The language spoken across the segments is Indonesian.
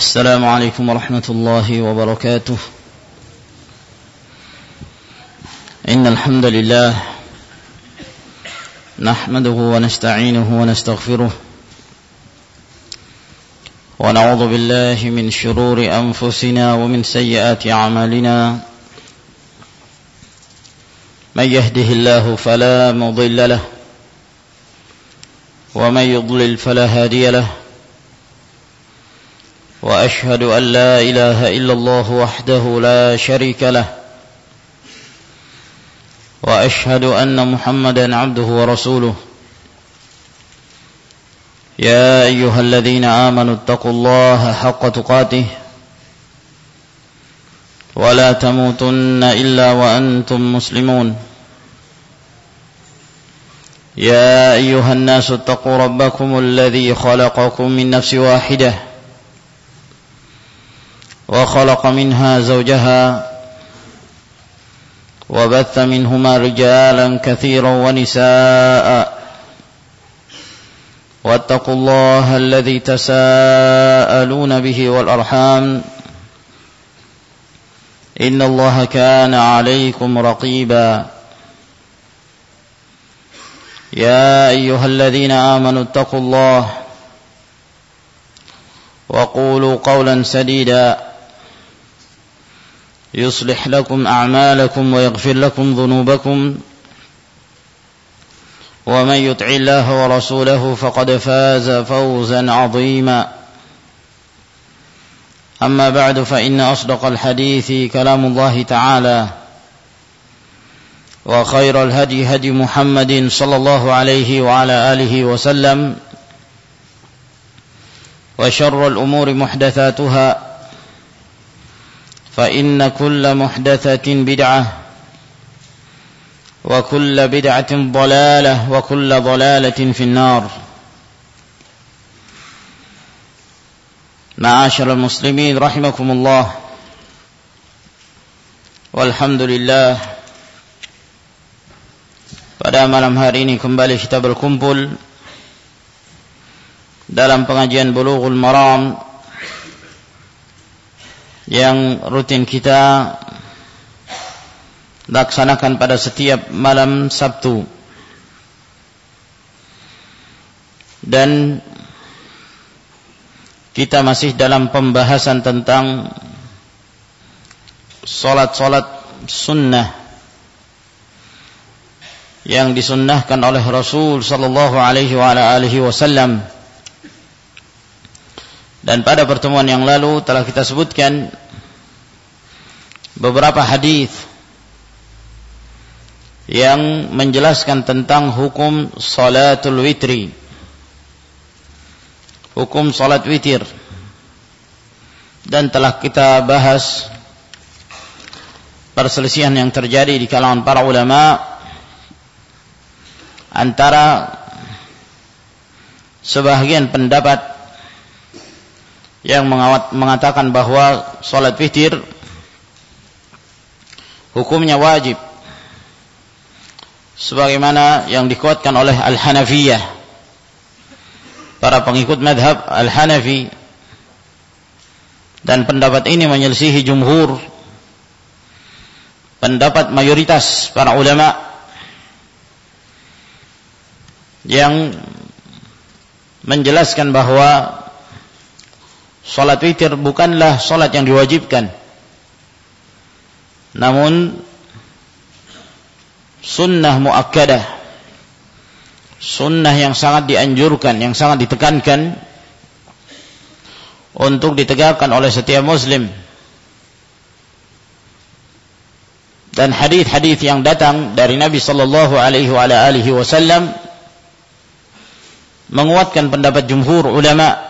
السلام عليكم ورحمة الله وبركاته. إن الحمد لله نحمده ونستعينه ونستغفره ونعوذ بالله من شرور أنفسنا ومن سيئات أعمالنا. من يهده الله فلا مضل له ومن يضلل فلا هادي له. وأشهد أن لا إله إلا الله وحده لا شريك له وأشهد أن محمدا عبده ورسوله. يا أيها الذين آمنوا اتقوا الله حق تقاته ولا تموتن إلا وأنتم مسلمون. يا أيها الناس اتقوا ربكم الذي خلقكم من نفس واحدة وخلق منها زوجها وبث منهما رجالا كثيرا ونساء واتقوا الله الذي تساءلون به والأرحام إن الله كان عليكم رقيبا. يا أيها الذين آمنوا اتقوا الله وقولوا قولا سديدا يصلح لكم أعمالكم ويغفر لكم ذنوبكم ومن يطع الله ورسوله فقد فاز فوزا عظيما. أما بعد فإن أصدق الحديث كلام الله تعالى وخير الهدي هدي محمد صلى الله عليه وعلى آله وسلم وشر الأمور محدثاتها فإن كل محدثة بدعة وكل بدعة ضلالة وكل ضلالة في النار. معاشر المسلمين رحمكم الله. Walhamdulillah, pada malam hari ini kembali kita berkumpul dalam pengajian Bulughul Maram yang rutin kita laksanakan pada setiap malam Sabtu, dan kita masih dalam pembahasan tentang salat-salat sunnah yang disunnahkan oleh Rasul sallallahu alaihi wa ala alihi wasallam. Dan pada pertemuan yang lalu telah kita sebutkan beberapa hadis yang menjelaskan tentang hukum salatul witri, hukum salat witir, dan telah kita bahas perselisihan yang terjadi di kalangan para ulama antara sebahagian pendapat yang mengatakan bahwa salat witir hukumnya wajib, sebagaimana yang dikuatkan oleh Al-Hanafiyah, para pengikut madhab Al-Hanafi, dan pendapat ini menyelisihi jumhur, pendapat mayoritas para ulama yang menjelaskan bahwa salat witir bukanlah salat yang diwajibkan, namun sunnah muakkadah, sunnah yang sangat dianjurkan, yang sangat ditekankan untuk ditegakkan oleh setiap muslim. Dan hadis-hadis yang datang dari Nabi sallallahu alaihi wasallam menguatkan pendapat jumhur ulama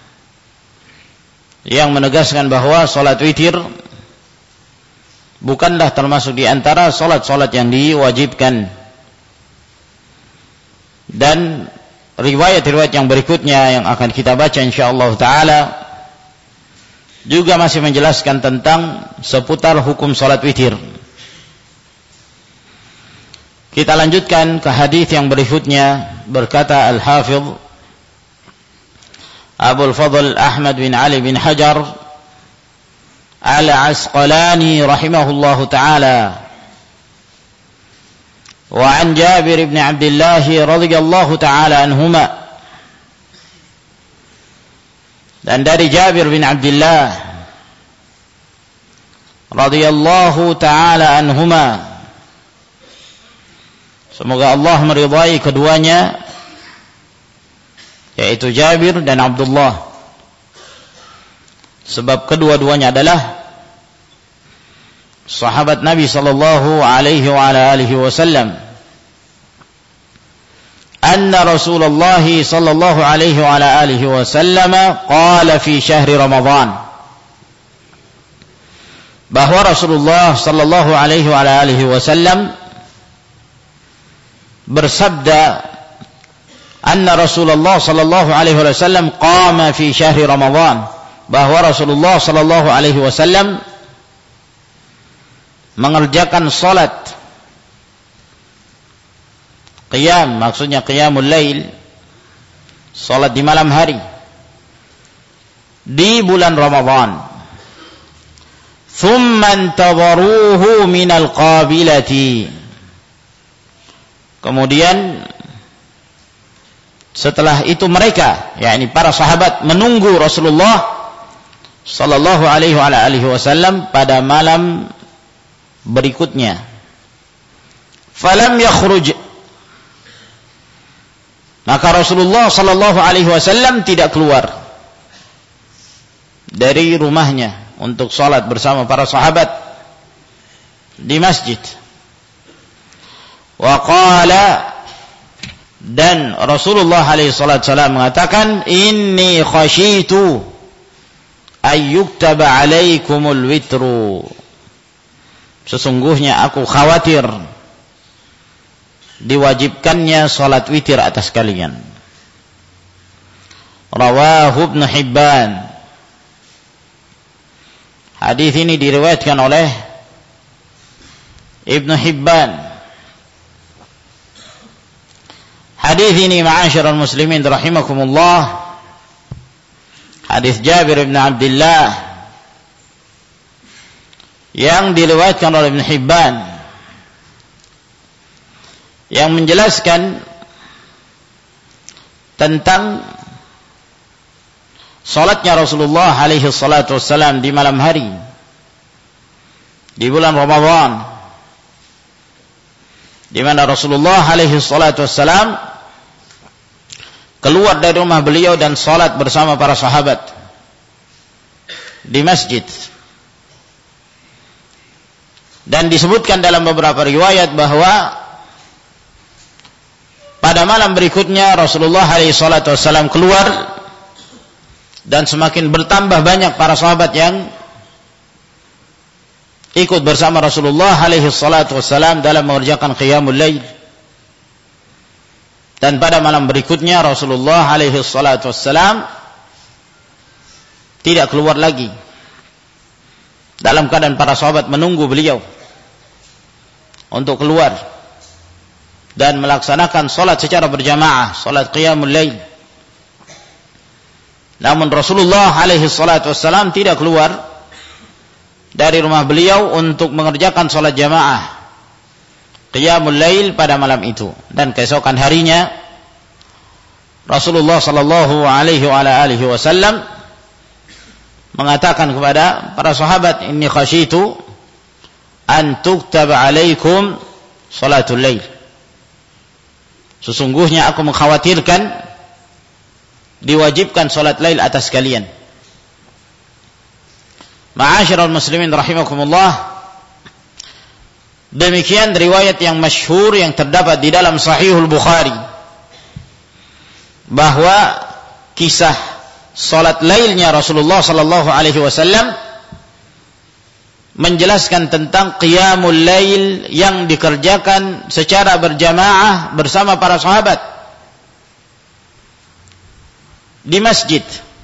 yang menegaskan bahwa salat witir bukanlah termasuk di antara salat-salat yang diwajibkan. Dan riwayat-riwayat yang berikutnya yang akan kita baca insyaallah taala juga masih menjelaskan tentang seputar hukum salat witir. Kita lanjutkan ke hadis yang berikutnya. Berkata Al-Hafidh Abul Fadl Ahmad bin Ali bin Hajar Al-Asqalani rahimahullahu ta'ala. Wa an Jabir bin Abdullah radhiyallahu ta'ala anhuma, dan dari Jabir bin Abdullah radhiyallahu ta'ala anhuma, semoga Allah meridai keduanya, yaitu Jabir dan Abdullah, sebab kedua-duanya adalah sahabat Nabi sallallahu alaihi wa ala alihi wasallam. Anna Rasulullah sallallahu alaihi wa ala alihi wasallam qala fi syahri Ramadan, bahwa Rasulullah sallallahu alaihi wa ala alihi wasallam bersabda, anna Rasulullah sallallahu alaihi wasallam qama fi syahri Ramadan, bahwa Rasulullah sallallahu alaihi wasallam mengerjakan salat qiyam, maksudnya qiyamul lail, salat di malam hari di bulan Ramadan. Thumma intadharuhu minal qabilati, kemudian setelah itu mereka, yakni para sahabat, menunggu Rasulullah sallallahu alaihi wasallam pada malam berikutnya. Falam yakhruj, maka Rasulullah sallallahu alaihi wasallam tidak keluar dari rumahnya untuk salat bersama para sahabat di masjid. Wa qala, dan Rasulullah alaihi wasallam mengatakan, inni khasyitu ayyuktaba alaikumul witru, sesungguhnya aku khawatir diwajibkannya salat witir atas kalian. Rawahu Ibnu Hibban. Hadis ini diriwayatkan oleh Ibnu Hibban. Hadis ini ma'asyiral muslimin rahimakumullah, hadis Jabir bin Abdullah yang diriwayatkan oleh Ibnu Hibban, yang menjelaskan tentang salatnya Rasulullah alaihi salatu wassalam di malam hari di bulan Ramadan, di mana Rasulullah alaihi salatu wassalam keluar dari rumah beliau dan salat bersama para sahabat di masjid. Dan disebutkan dalam beberapa riwayat bahwa pada malam berikutnya Rasulullah SAW keluar, dan semakin bertambah banyak para sahabat yang ikut bersama Rasulullah SAW dalam mengerjakan qiyamul lail. Dan pada malam berikutnya Rasulullah SAW tidak keluar lagi, dalam keadaan para sahabat menunggu beliau untuk keluar dan melaksanakan salat secara berjamaah, salat qiyamul lail. Namun Rasulullah SAW tidak keluar dari rumah beliau untuk mengerjakan salat jamaah qiyamul lail pada malam itu. Dan keesokan harinya Rasulullah sallallahu alaihi wasallam mengatakan kepada para sahabat, inni khasyitu an tuktaba alaikum salatul lail, sesungguhnya aku mengkhawatirkan diwajibkan salat lail atas kalian. Ma'asyiral muslimin rahimakumullah, demikian riwayat yang masyhur yang terdapat di dalam Sahihul Bukhari, bahwa kisah salat lailnya Rasulullah sallallahu alaihi wasallam menjelaskan tentang qiyamul lail yang dikerjakan secara berjamaah bersama para sahabat di masjid,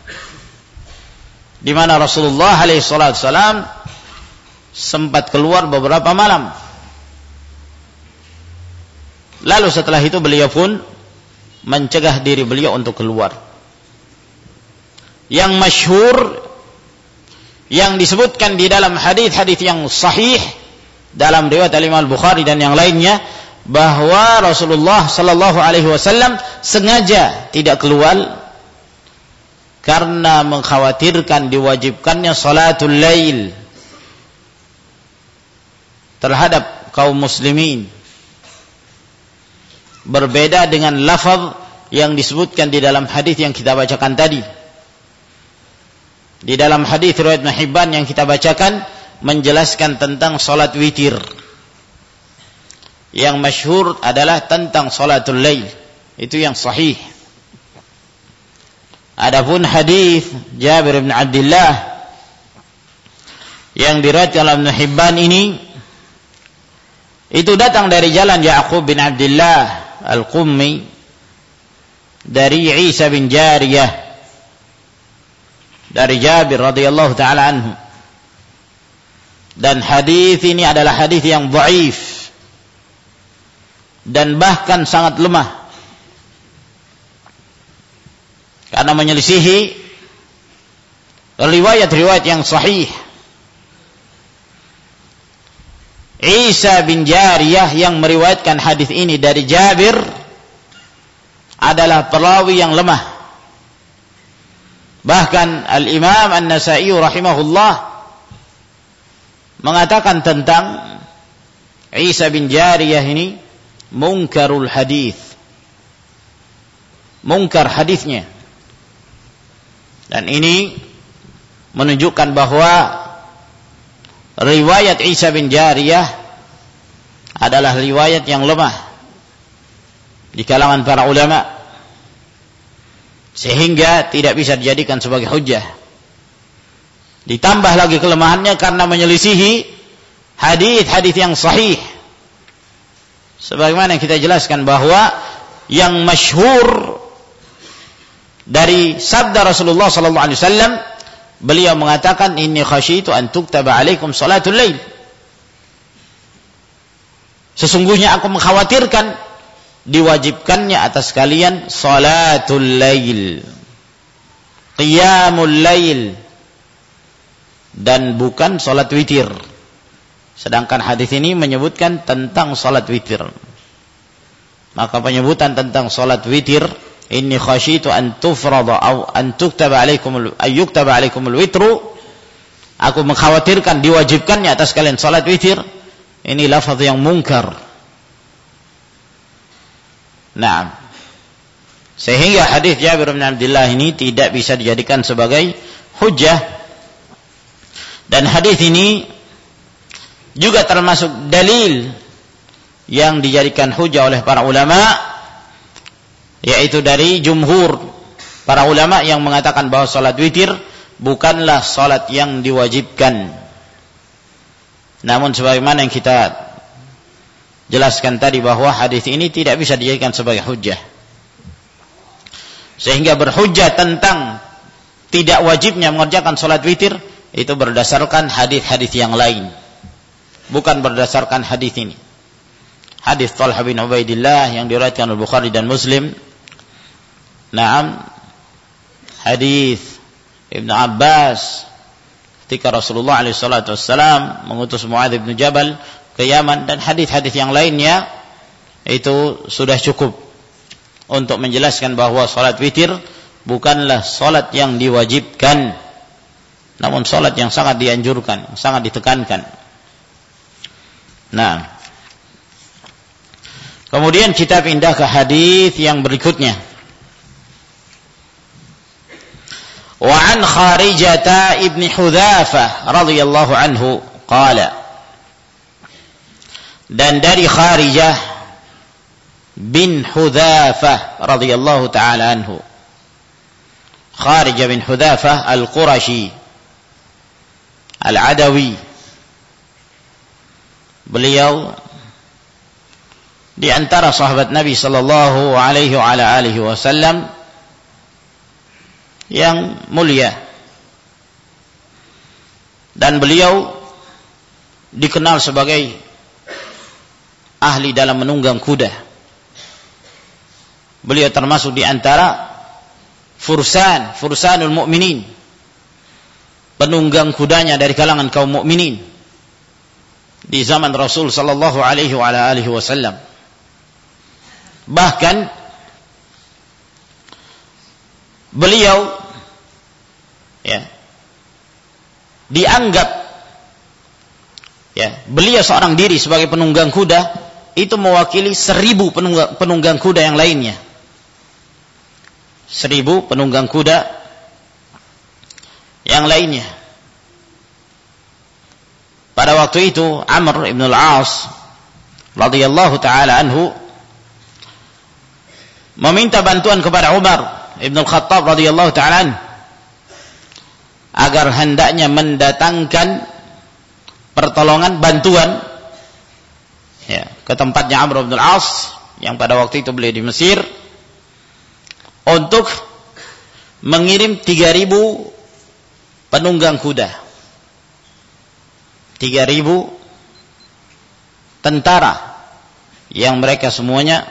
di mana Rasulullah alaihi wasallam sempat keluar beberapa malam. Lalu setelah itu beliau pun mencegah diri beliau untuk keluar. yang masyhur yang disebutkan di dalam hadis-hadis yang sahih dalam riwayat Imam Al-Bukhari dan yang lainnya, bahwa Rasulullah sallallahu alaihi wasallam sengaja tidak keluar karena mengkhawatirkan diwajibkannya salatul lail terhadap kaum muslimin. Berbeda dengan lafaz yang disebutkan di dalam hadis yang kita bacakan tadi. Di dalam hadis riwayat Ibnu Hibban yang kita bacakan menjelaskan tentang salat witir. Yang masyhur adalah tentang salatul lail. Itu yang sahih. Adapun hadis Jabir bin Abdullah yang diriwayatkan oleh Ibnu Hibban ini, itu datang dari jalan Ya'qub bin Abdullah Al-Qummi dari Isa bin Jariyah dari Jabir radhiyallahu taala anhu. Dan hadis ini adalah hadis yang dhaif dan bahkan sangat lemah karena menyelisihi riwayat-riwayat yang sahih. Isa bin Jariyah yang meriwayatkan hadis ini dari Jabir adalah perawi yang lemah. Bahkan Al-Imam An-Nasa'i rahimahullah mengatakan tentang Isa bin Jariyah ini munkarul hadis. Munkar hadisnya. Dan ini menunjukkan bahwa riwayat Isa bin Jariyah adalah riwayat yang lemah di kalangan para ulama, sehingga tidak bisa dijadikan sebagai hujjah. Ditambah lagi kelemahannya karena menyelisihi hadis-hadis yang sahih. Sebagaimana yang kita jelaskan bahwa yang masyhur dari sabda Rasulullah sallallahu alaihi wasallam, beliau mengatakan inni khasyitu an tuktaba alaikum salatul lail. Sesungguhnya aku mengkhawatirkan diwajibkannya atas kalian salatul lail, qiyamul lail, dan bukan salat witir. Sedangkan hadis ini menyebutkan tentang salat witir. Maka penyebutan tentang salat witir, inni khasyitu an tufrada aw an tuktaba alaikum ayyuktaba alaikumul witru, aku mengkhawatirkan diwajibkannya atas kalian salat witir, ini lafaz yang munkar. Nah, sehingga hadis Jabir bin Abdullah ini tidak bisa dijadikan sebagai hujjah. Dan hadis ini juga termasuk dalil yang dijadikan hujjah oleh para ulama, yaitu dari jumhur para ulama yang mengatakan bahwa salat witir bukanlah salat yang diwajibkan. Namun sebagaimana yang kita jelaskan tadi bahwa hadis ini tidak bisa dijadikan sebagai hujjah. Sehingga berhujjah tentang tidak wajibnya mengerjakan salat witir itu berdasarkan hadis-hadis yang lain, bukan berdasarkan hadis ini. Hadis Talha bin Ubaidillah yang diriwayatkan oleh Bukhari dan Muslim. Naam, hadis Ibnu Abbas ketika Rasulullah alaihi salatu wassalam mengutus Muadz bin Jabal ke Yaman, dan hadis-hadis yang lainnya itu sudah cukup untuk menjelaskan bahwa salat witir bukanlah salat yang diwajibkan, namun salat yang sangat dianjurkan, sangat ditekankan. Nah, kemudian kita pindah ke hadis yang berikutnya. Wa an Kharijah ibn Hudzafah radhiyallahu anhu qala, dan dari Kharijah bin Hudzafah radhiyallahu taala anhu. Kharijah bin Hudzafah Al-Qurashi Al-Adawi, beliau di antara sahabat Nabi sallallahu alaihi wa ala alihi wasallam yang mulia, dan beliau dikenal sebagai ahli dalam menunggang kuda. Beliau termasuk di antara fursanul mu'minin, penunggang kudanya dari kalangan kaum mukminin di zaman Rasul sallallahu alaihi wasallam. Bahkan beliau dianggap beliau seorang diri sebagai penunggang kuda itu mewakili 1000 penunggang kuda yang lainnya. 1000 penunggang kuda yang lainnya. Pada waktu itu Amr ibn al-As radhiyallahu taala anhu meminta bantuan kepada Umar ibn al-Khattab radhiyallahu taala anhu agar hendaknya mendatangkan pertolongan bantuan ke tempatnya Amr ibn al-As yang pada waktu itu beliau di Mesir untuk mengirim 3000 penunggang kuda, 3000 tentara yang mereka semuanya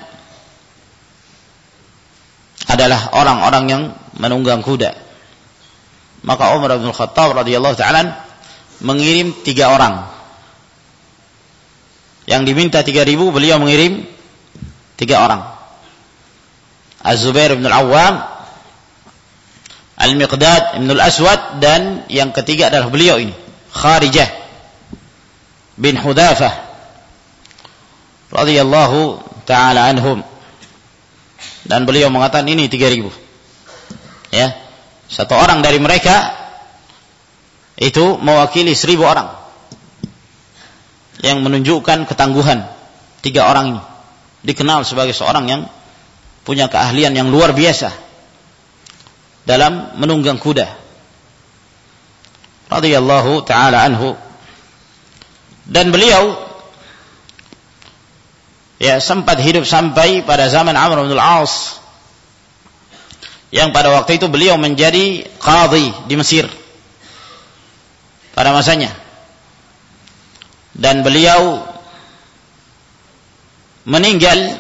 adalah orang-orang yang menunggang kuda. Maka Umar bin Khattab radhiyallahu ta'ala mengirim 3 orang. Yang diminta 3000, beliau mengirim 3 orang. Az-Zubair bin Al-Awwam, Al-Miqdad bin Al-Aswad, dan yang ketiga adalah beliau ini, Kharijah bin Hudafah radhiyallahu ta'ala anhum. Dan beliau mengatakan ini 3000. Satu orang dari mereka itu mewakili 1000 orang, yang menunjukkan ketangguhan 3 orang ini. Dikenal sebagai seorang yang punya keahlian yang luar biasa dalam menunggang kuda. Radhiyallahu ta'ala anhu. Dan beliau sempat hidup sampai pada zaman Amr bin al-As, yang pada waktu itu beliau menjadi qadhi di Mesir pada masanya. Dan beliau meninggal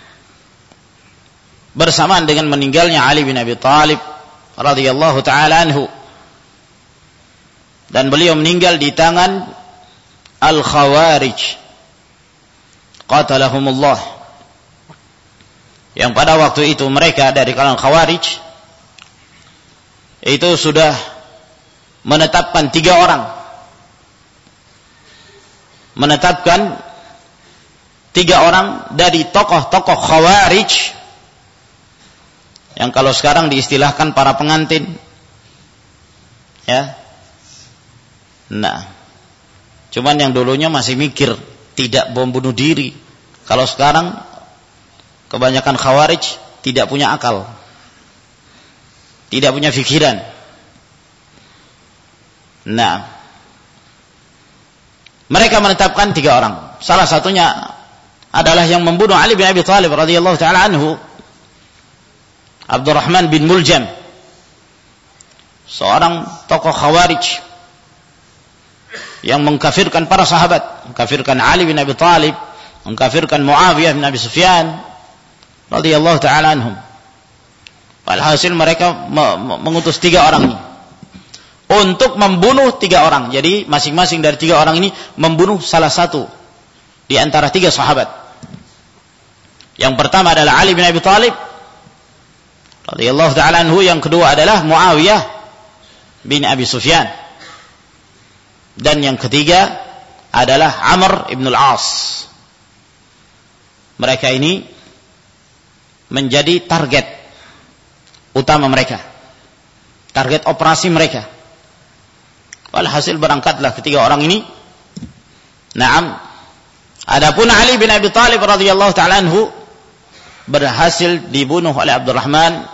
bersamaan dengan meninggalnya Ali bin Abi Thalib radhiyallahu ta'ala anhu. Dan beliau meninggal di tangan Al-Khawarij qatalahumullah, yang pada waktu itu mereka dari kalangan Khawarij itu sudah menetapkan 3 orang, menetapkan 3 orang dari tokoh-tokoh Khawarij yang kalau sekarang diistilahkan para pengantin. Cuman yang dulunya masih mikir, tidak bom bunuh diri. Kalau sekarang kebanyakan Khawarij tidak punya akal, tidak punya fikiran. Mereka menetapkan 3 orang. Salah satunya adalah yang membunuh Ali bin Abi Thalib radhiyallahu ta'ala anhu, Abdurrahman bin Muljam, seorang tokoh Khawarij yang mengkafirkan para sahabat, mengkafirkan Ali bin Abi Thalib, mengkafirkan Muawiyah bin Abi Sufyan radhiyallahu ta'ala anhum. Walhasil mereka mengutus 3 orang ini untuk membunuh 3 orang. Jadi masing-masing dari 3 orang ini membunuh salah satu di antara 3 sahabat. Yang pertama adalah Ali bin Abi Thalib radhiyallahu ta'ala anhu, yang kedua adalah Muawiyah bin Abi Sufyan, dan yang ketiga adalah Amr ibn al-As. Mereka ini menjadi target utama mereka, target operasi mereka. Walhasil berangkatlah ketiga orang ini. Adapun Ali bin Abi Thalib radhiyallahu ta'ala anhu berhasil dibunuh oleh Abdurrahman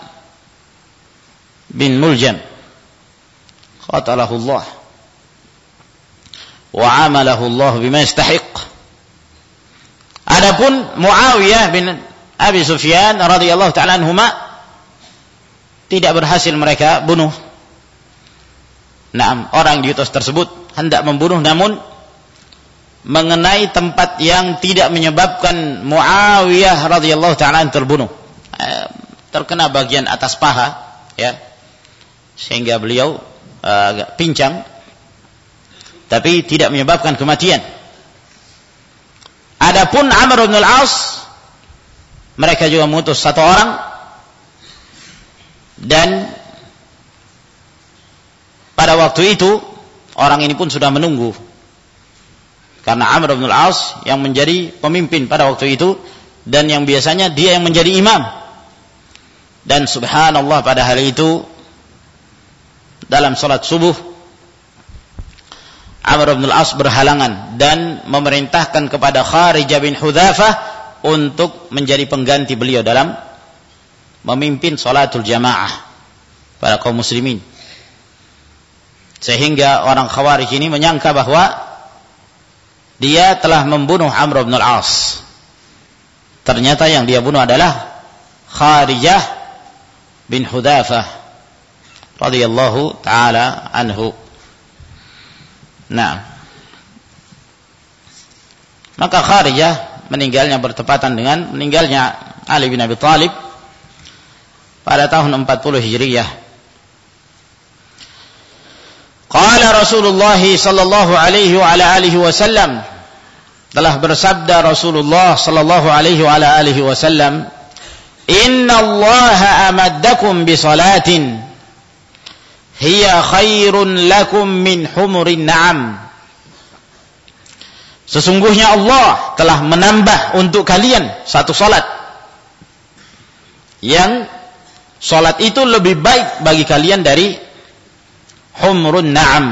bin Muljam qatalahu Allah wa amalahu Allah bima yastahiq. Adapun Muawiyah bin Abi Sufyan radhiyallahu ta'ala anhuma tidak berhasil mereka bunuh. Orang diutus tersebut hendak membunuh, namun mengenai tempat yang tidak menyebabkan Muawiyah radhiyallahu ta'ala terbunuh. Terkena bagian atas paha, ya, sehingga beliau agak pincang, tapi tidak menyebabkan kematian. Adapun Amr bin al-As, mereka juga mengutus satu orang, dan pada waktu itu orang ini pun sudah menunggu, karena Amr bin al-As yang menjadi pemimpin pada waktu itu, dan yang biasanya dia yang menjadi imam. Dan subhanallah, pada hari itu dalam salat subuh Amr bin al-As berhalangan dan memerintahkan kepada Kharijah bin Hudzafah untuk menjadi pengganti beliau dalam memimpin salatul jamaah para kaum muslimin. Sehingga orang Khawarij ini menyangka bahwa dia telah membunuh Amr bin al-As. Ternyata yang dia bunuh adalah Kharijah bin Hudzafah radhiyallahu taala anhu. Nah, maka Kharijah meninggalnya bertepatan dengan meninggalnya Ali bin Abi Thalib pada tahun 40 Hijriyah. Qala Rasulullah sallallahu alaihi wa ala alihi wasallam, telah bersabda Rasulullah sallallahu alaihi wa ala alihi wasallam, "Inna Allaha amaddakum bi salatin hiya khairun lakum min humurin na'am." Sesungguhnya Allah telah menambah untuk kalian satu salat, yang salat itu lebih baik bagi kalian dari humrun na'am.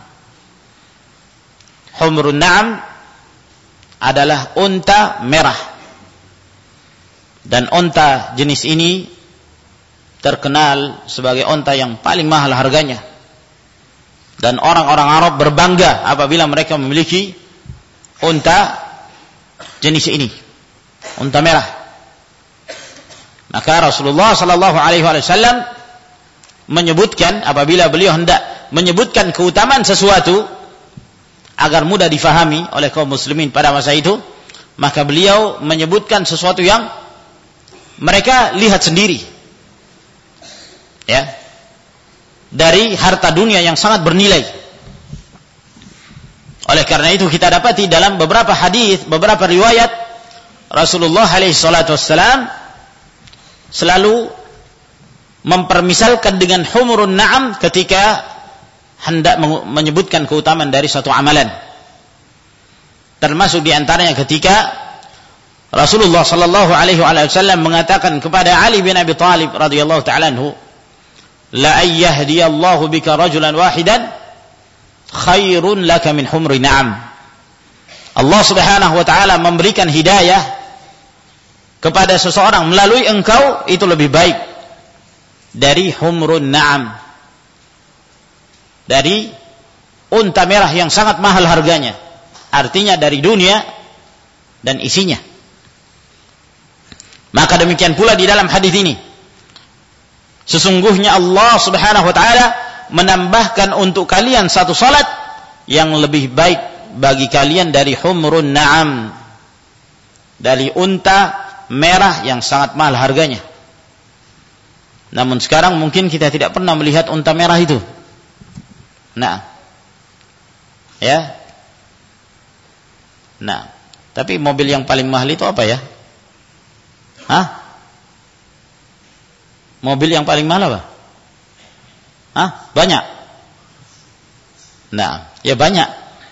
Humrun na'am adalah unta merah, dan unta jenis ini terkenal sebagai unta yang paling mahal harganya, dan orang-orang Arab berbangga apabila mereka memiliki unta jenis ini, unta merah. Maka Rasulullah sallallahu alaihi wasallam menyebutkan, apabila beliau hendak menyebutkan keutamaan sesuatu agar mudah difahami oleh kaum muslimin pada masa itu, maka beliau menyebutkan sesuatu yang mereka lihat sendiri, ya, dari harta dunia yang sangat bernilai. Oleh karena itu kita dapati dalam beberapa hadis, beberapa riwayat, Rasulullah alaihi salatu wassalam selalu mempermisalkan dengan humurun na'am ketika hendak menyebutkan keutamaan dari suatu amalan. Termasuk di antaranya ketika Rasulullah sallallahu alaihi wasallam mengatakan kepada Ali bin Abi Thalib radhiyallahu ta'ala anhu, "La ayyahdiyallahu bika rajulan wahidan khairun laka min humri na'am." Allah Subhanahu wa taala memberikan hidayah kepada seseorang melalui engkau itu lebih baik dari humrun na'am, dari unta merah yang sangat mahal harganya, artinya dari dunia dan isinya. Maka demikian pula di dalam hadis ini, sesungguhnya Allah Subhanahu wa taala menambahkan untuk kalian satu salat yang lebih baik bagi kalian dari humrun na'am, dari unta merah yang sangat mahal harganya. Namun sekarang mungkin kita tidak pernah melihat unta merah itu. Nah, ya. Nah, tapi mobil yang paling mahal itu apa ya? Hah? Mobil yang paling mahal apa? Hah? Banyak. Nah, ya banyak.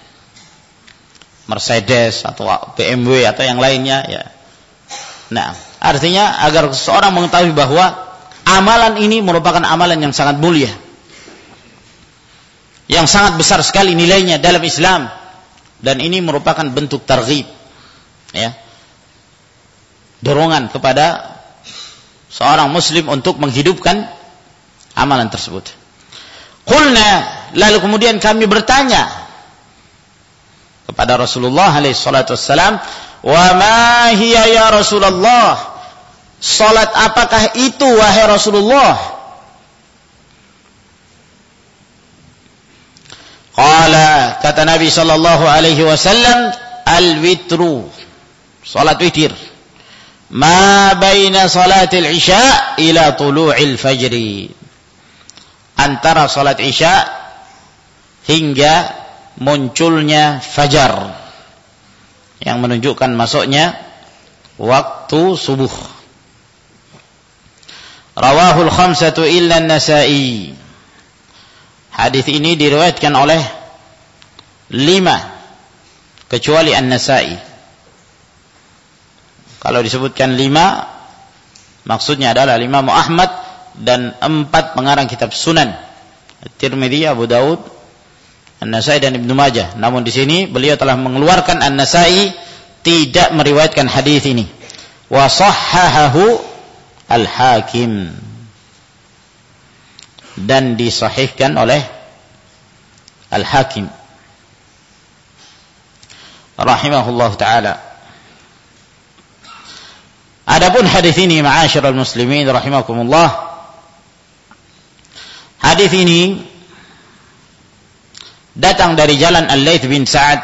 Mercedes atau BMW atau yang lainnya, ya. Nah, artinya agar seorang mengetahui bahwa amalan ini merupakan amalan yang sangat mulia, yang sangat besar sekali nilainya dalam Islam, dan ini merupakan bentuk targhib, ya, dorongan kepada seorang muslim untuk menghidupkan amalan tersebut. Qulna, lalu kemudian kami bertanya kepada Rasulullah alaihi salatu wassalam, "Wa ma hiya ya Rasulullah?" Salat apakah itu wahai Rasulullah? Qala, kata Nabi sallallahu alaihi wasallam, al-witru, salat witir, ma baina salatil isya ila tulu'il fajri, antara salat Isya hingga munculnya fajar yang menunjukkan masuknya waktu subuh. Rawahul khamsatu illa an-Nasa'i. Hadis ini diriwayatkan oleh 5 kecuali An-Nasa'i. Kalau disebutkan 5 maksudnya adalah Imam Ahmad dan 4 pengarang kitab Sunan, At-Tirmidzi, Abu Daud, An-Nasa'i dan Ibnu Majah. Namun di sini beliau telah mengeluarkan An-Nasa'i tidak meriwayatkan hadis ini. Wa sahhahahu Al-Hakim, dan disahihkan oleh Al-Hakim rahimahullah taala. Adapun hadis ini ma'asyiral muslimin rahimakumullah, hadis ini datang dari jalan Al-Laits bin Sa'ad,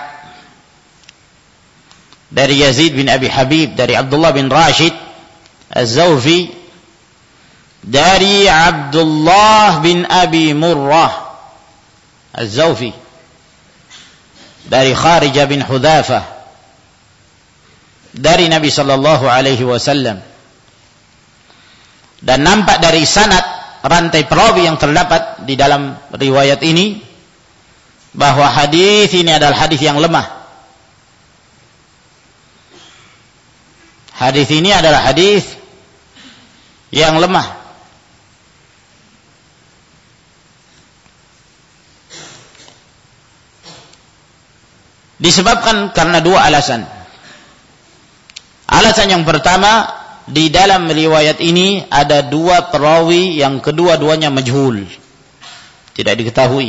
dari Yazid bin Abi Habib, dari Abdullah bin Rashid Az-Zawfi, dari Abdullah bin Abi Murrah Az-Zawfi, dari Kharijah bin Hudzafah, dari Nabi sallallahu alaihi wasallam. Dan nampak dari sanad rantai perawi yang terdapat di dalam riwayat ini bahwa hadis ini adalah hadis yang lemah. Hadis ini adalah hadis yang lemah. Disebabkan karena 2 alasan. Alasan yang pertama, di dalam riwayat ini ada 2 perawi yang kedua-duanya majhul, tidak diketahui.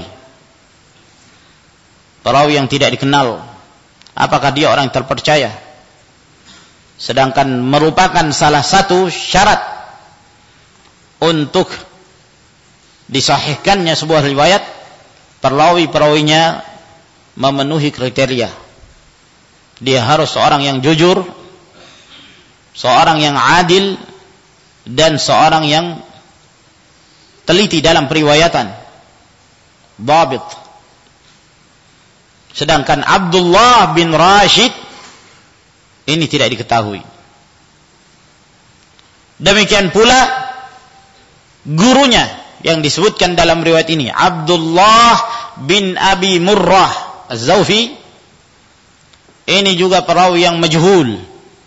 Perawi yang tidak dikenal, apakah dia orang yang terpercaya? Sedangkan merupakan salah satu syarat untuk disahihkannya sebuah riwayat, perawi-perawinya memenuhi kriteria. Dia harus seorang yang jujur, seorang yang adil, dan seorang yang teliti dalam periwayatan, dhabit. Sedangkan Abdullah bin Rashid ini tidak diketahui. Demikian pula gurunya yang disebutkan dalam riwayat ini, Abdullah bin Abi Murrah Az-Zawfi, ini juga perawi yang majhul,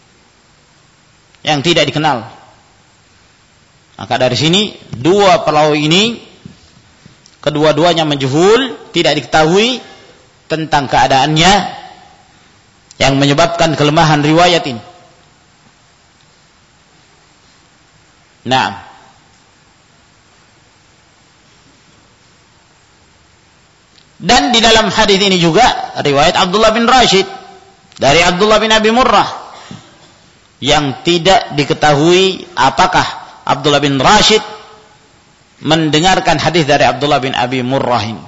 yang tidak dikenal. Maka dari sini 2 perawi ini kedua-duanya majhul, tidak diketahui tentang keadaannya, yang menyebabkan kelemahan riwayat ini. Nah, dan di dalam hadis ini juga riwayat Abdullah bin Rashid dari Abdullah bin Abi Murrah, yang tidak diketahui apakah Abdullah bin Rashid mendengarkan hadis dari Abdullah bin Abi Murrah ini.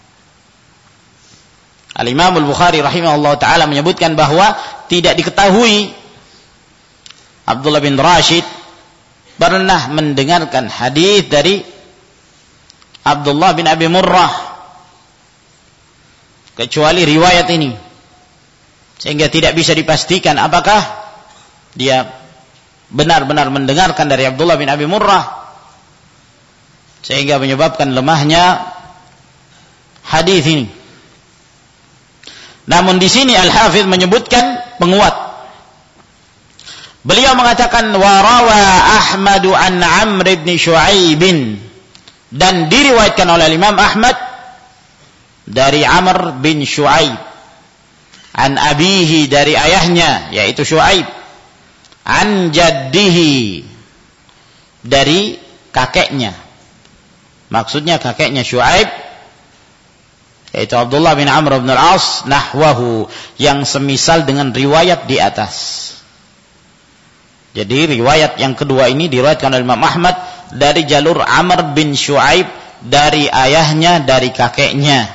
Al-Imam Al-Bukhari rahimahullah ta'ala menyebutkan bahwa tidak diketahui Abdullah bin Rashid pernah mendengarkan hadis dari Abdullah bin Abi Murrah kecuali riwayat ini, sehingga tidak bisa dipastikan apakah dia benar-benar mendengarkan dari Abdullah bin Abi Murrah, sehingga menyebabkan lemahnya hadis ini. Namun di sini Al-Hafidz menyebutkan penguat. Beliau mengatakan warawa Ahmadu an Amr bin Shu'aib, dan diriwayatkan oleh Imam Ahmad dari Amr bin Shu'aib, an abihi, dari ayahnya yaitu Shu'aib, an jaddihi, dari kakeknya. Maksudnya kakeknya Shu'aib yaitu Abdullah bin Amr bin Al-As, nahwahu, yang semisal dengan riwayat di atas. Jadi riwayat yang kedua ini diriwayatkan oleh Imam Ahmad dari jalur Amr bin Shu'aib, dari ayahnya, dari kakeknya.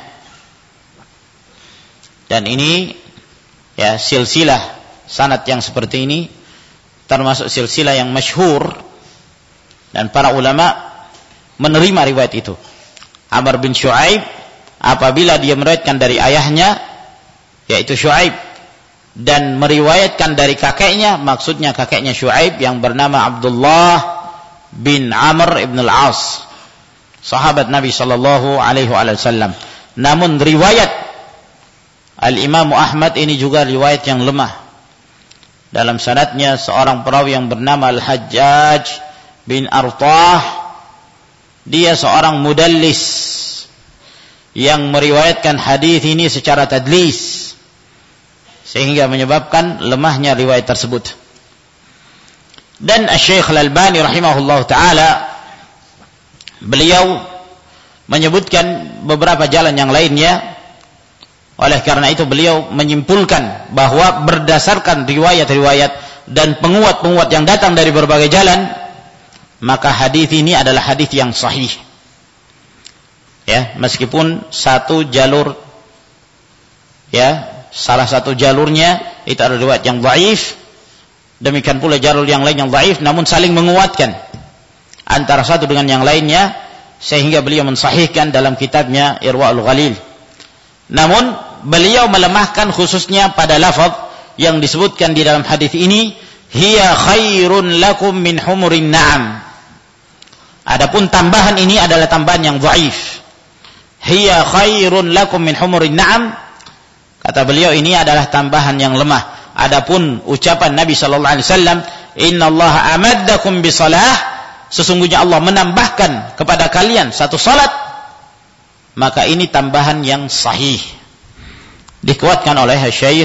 Dan ini ya silsilah sanad yang seperti ini termasuk silsilah yang masyhur, dan para ulama menerima riwayat itu. Amr bin Shu'aib apabila dia meriwayatkan dari ayahnya yaitu Shu'aib dan meriwayatkan dari kakeknya, maksudnya kakeknya Shu'aib yang bernama Abdullah bin Amr ibn al-As, sahabat Nabi sallallahu alaihi wasallam. Namun riwayat Al-Imam Ahmad ini juga riwayat yang lemah. Dalam sanadnya seorang perawi yang bernama Al-Hajjaj bin Artah, dia seorang mudallis yang meriwayatkan hadis ini secara tadlis, sehingga menyebabkan lemahnya riwayat tersebut. Dan Syekh Al-Albani rahimahullah ta'ala, beliau menyebutkan beberapa jalan yang lainnya. Oleh karena itu beliau menyimpulkan bahwa berdasarkan riwayat-riwayat dan penguat-penguat yang datang dari berbagai jalan, maka hadis ini adalah hadis yang sahih. Ya, meskipun satu jalur, ya, salah satu jalurnya itu adalah riwayat yang dhaif, demikian pula jalur yang lain yang dhaif, namun saling menguatkan antara satu dengan yang lainnya, sehingga beliau mensahihkan dalam kitabnya Irwaul Ghalil. Namun beliau melemahkan khususnya pada lafaz yang disebutkan di dalam hadis ini, hiya khairun lakum min humurin na'am. Adapun tambahan ini adalah tambahan yang dhaif. Hiya khairun lakum min humurin na'am, kata beliau, ini adalah tambahan yang lemah. Adapun ucapan Nabi sallallahu alaihi wasallam, innallaha amaddakum bisalah, sesungguhnya Allah menambahkan kepada kalian satu salat, maka ini tambahan yang sahih, dikuatkan oleh Syekh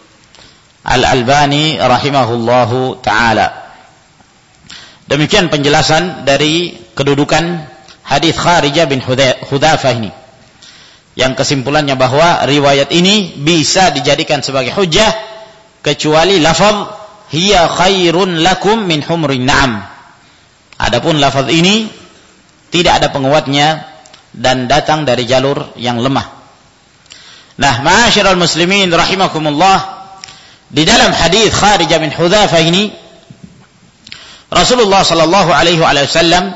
Al-Albani rahimahullahu ta'ala. Demikian penjelasan dari kedudukan hadis Kharijah bin Hudzafah ini, yang kesimpulannya bahwa riwayat ini bisa dijadikan sebagai hujjah kecuali lafaz hiya khairun lakum min humrin na'am. Adapun lafaz ini tidak ada penguatnya dan datang dari jalur yang lemah. Nah, ma'asyiral muslimin rahimakumullah, di dalam hadis Kharijah bin Hudzafah ini Rasulullah sallallahu alaihi wasallam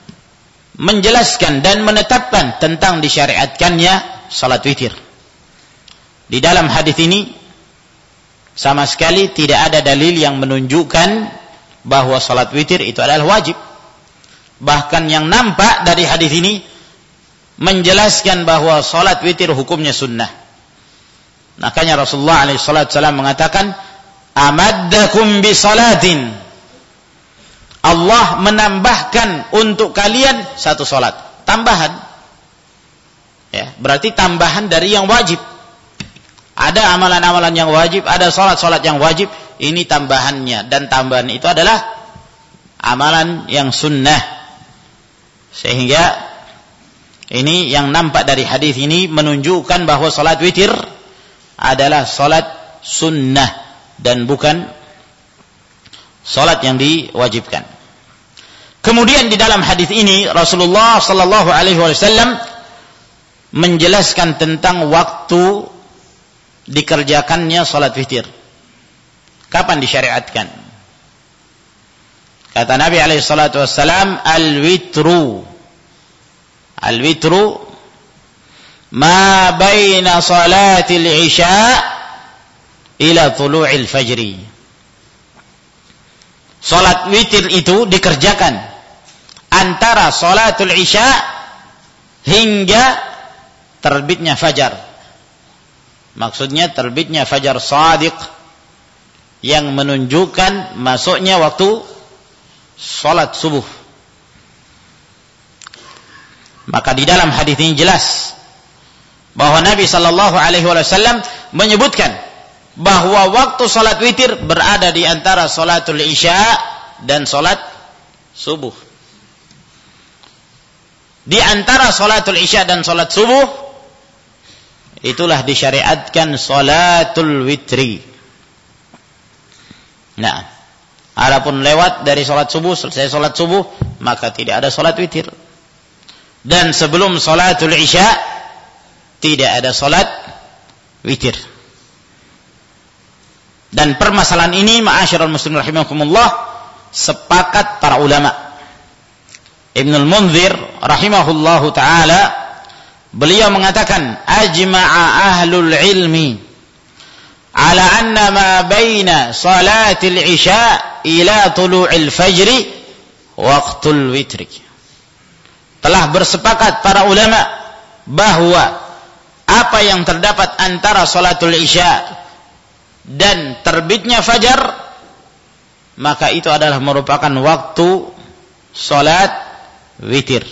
menjelaskan dan menetapkan tentang disyariatkannya salat witir. Di dalam hadis ini sama sekali tidak ada dalil yang menunjukkan bahwa salat witir itu adalah wajib. Bahkan yang nampak dari hadis ini menjelaskan bahwa salat witir hukumnya sunnah. Makanya Rasulullah SAW mengatakan, amaddakum bi salatin, Allah menambahkan untuk kalian satu salat, tambahan. Ya, berarti tambahan dari yang wajib. Ada amalan-amalan yang wajib, ada salat-salat yang wajib, ini tambahannya, dan tambahan itu adalah amalan yang sunnah. Sehingga ini yang nampak dari hadis ini menunjukkan bahwa salat witir adalah salat sunnah dan bukan salat yang diwajibkan. Kemudian di dalam hadis ini Rasulullah sallallahu alaihi wasallam menjelaskan tentang waktu dikerjakannya salat witir. Kapan disyariatkan? Kata Nabi alaihi salatu wasallam, al-witru ma baina salatil isya ila tulu'il fajri. Salat witir itu dikerjakan antara salatul isya hingga terbitnya fajar. Maksudnya terbitnya fajar shadiq yang menunjukkan masuknya waktu salat subuh. Maka di dalam hadis ini jelas bahwa Nabi sallallahu alaihi wasallam menyebutkan bahwa waktu salat witir berada di antara salatul isya dan salat subuh. Di antara salatul isya dan salat subuh itulah disyariatkan salatul witri. Nah, adapun lewat dari salat subuh, selesai salat subuh, maka tidak ada salat witir. Dan sebelum salatul isya tidak ada salat witir. Dan permasalahan ini ma'asyiral muslimin rahimakumullah, sepakat para ulama. Ibnul Munzir rahimahullahu taala beliau mengatakan, ajma'a ahlul ilmi ala anna ma baina salatil isya ila tulu'il fajri waqtul witri. Telah bersepakat para ulama bahwa apa yang terdapat antara salatul isya dan terbitnya fajar, maka itu adalah merupakan waktu salat witir.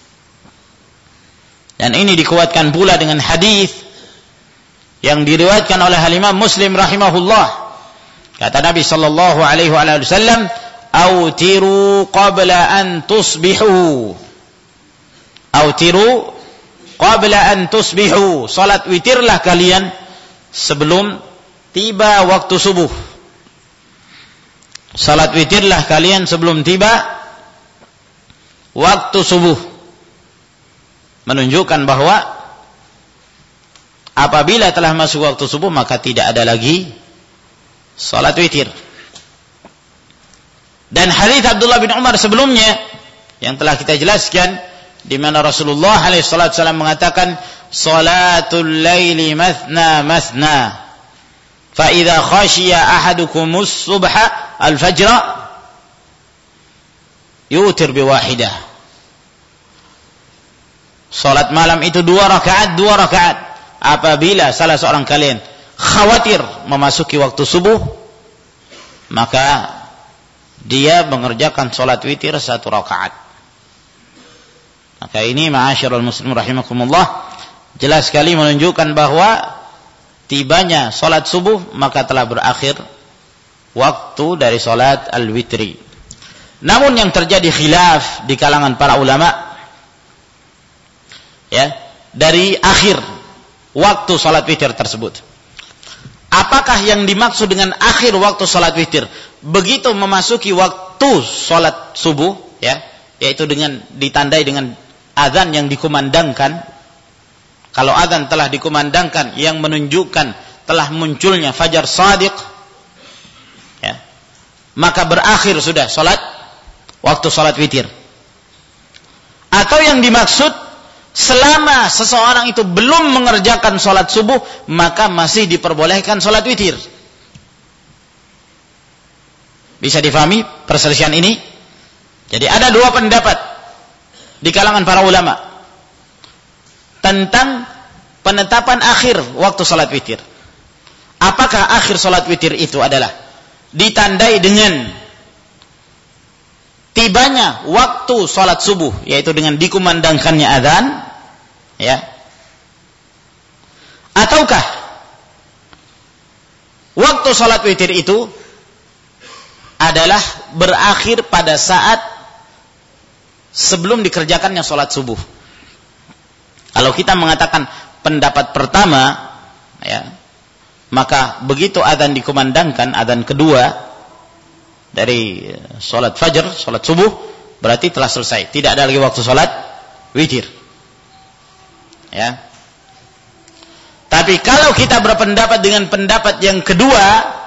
Dan ini dikuatkan pula dengan hadis yang diriwayatkan oleh Imam Muslim rahimahullah. Kata Nabi sallallahu alaihi wasallam, "Autiru qabla an tusbihu." Autiru qabla an tusbihu. Salat witirlah kalian sebelum tiba waktu subuh. Salat witirlah kalian sebelum tiba waktu subuh. Menunjukkan bahwa apabila telah masuk waktu subuh maka tidak ada lagi salat witir. Dan hadis Abdullah bin Umar sebelumnya yang telah kita jelaskan, di mana Rasulullah SAW mengatakan, salatul laili mathna mathna, fa idza khashiya ahadukumus subha al-fajra yutir bi wahidah. Salat malam itu 2 rakaat. Apabila salah seorang kalian khawatir memasuki waktu subuh, maka dia mengerjakan salat witir 1 rakaat. Maka ini ma'asyiral muslimin rahimakumullah, jelas sekali menunjukkan bahwa tibanya salat subuh maka telah berakhir waktu dari salat al-witri. Namun yang terjadi khilaf di kalangan para ulama, ya, dari akhir waktu salat witir tersebut. Apakah yang dimaksud dengan akhir waktu salat witir? Begitu memasuki waktu salat subuh, ya, yaitu dengan ditandai dengan azan yang dikumandangkan. Kalau azan telah dikumandangkan yang menunjukkan telah munculnya fajar shadiq, ya, maka berakhir sudah waktu salat witir. Atau yang dimaksud, selama seseorang itu belum mengerjakan salat subuh, maka masih diperbolehkan salat witir. Bisa difahami perselisihan ini? Jadi ada 2 pendapat di kalangan para ulama tentang penetapan akhir waktu salat witir. Apakah akhir salat witir itu adalah ditandai dengan tibanya waktu salat subuh, yaitu dengan dikumandangkannya azan, ya, ataukah waktu salat witir itu adalah berakhir pada saat sebelum dikerjakannya salat subuh. Kalau kita mengatakan pendapat pertama, ya, maka begitu azan dikumandangkan, azan kedua dari salat fajar, salat subuh, berarti telah selesai, tidak ada lagi waktu salat witir, ya. Tapi kalau kita berpendapat dengan pendapat yang kedua,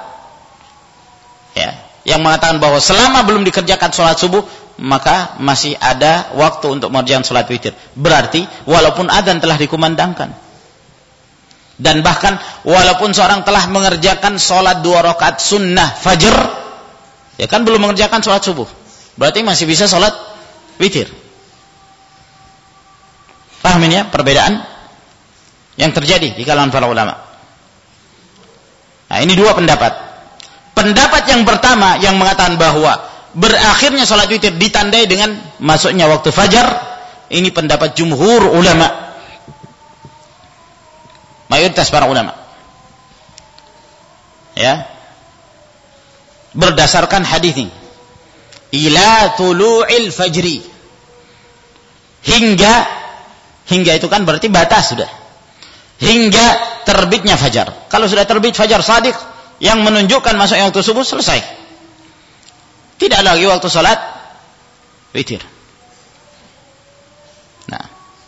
ya, yang mengatakan bahwa selama belum dikerjakan salat subuh maka masih ada waktu untuk mengerjakan salat witir, berarti walaupun azan telah dikumandangkan, dan bahkan walaupun seorang telah mengerjakan salat 2 rakaat sunnah fajar, ya kan belum mengerjakan salat subuh, berarti masih bisa salat witir. Paham ini ya perbedaan yang terjadi di kalangan para ulama. Nah, ini 2 pendapat. Pendapat yang pertama yang mengatakan bahwa berakhirnya salat witir ditandai dengan masuknya waktu fajar, ini pendapat jumhur ulama, mayoritas para ulama, ya, berdasarkan hadis ini, ila tulu'il fajri, hingga itu kan berarti batas sudah, hingga terbitnya fajar. Kalau sudah terbit fajar shadiq yang menunjukkan masuknya waktu subuh, selesai, tidak lagi waktu salat witir. Nah,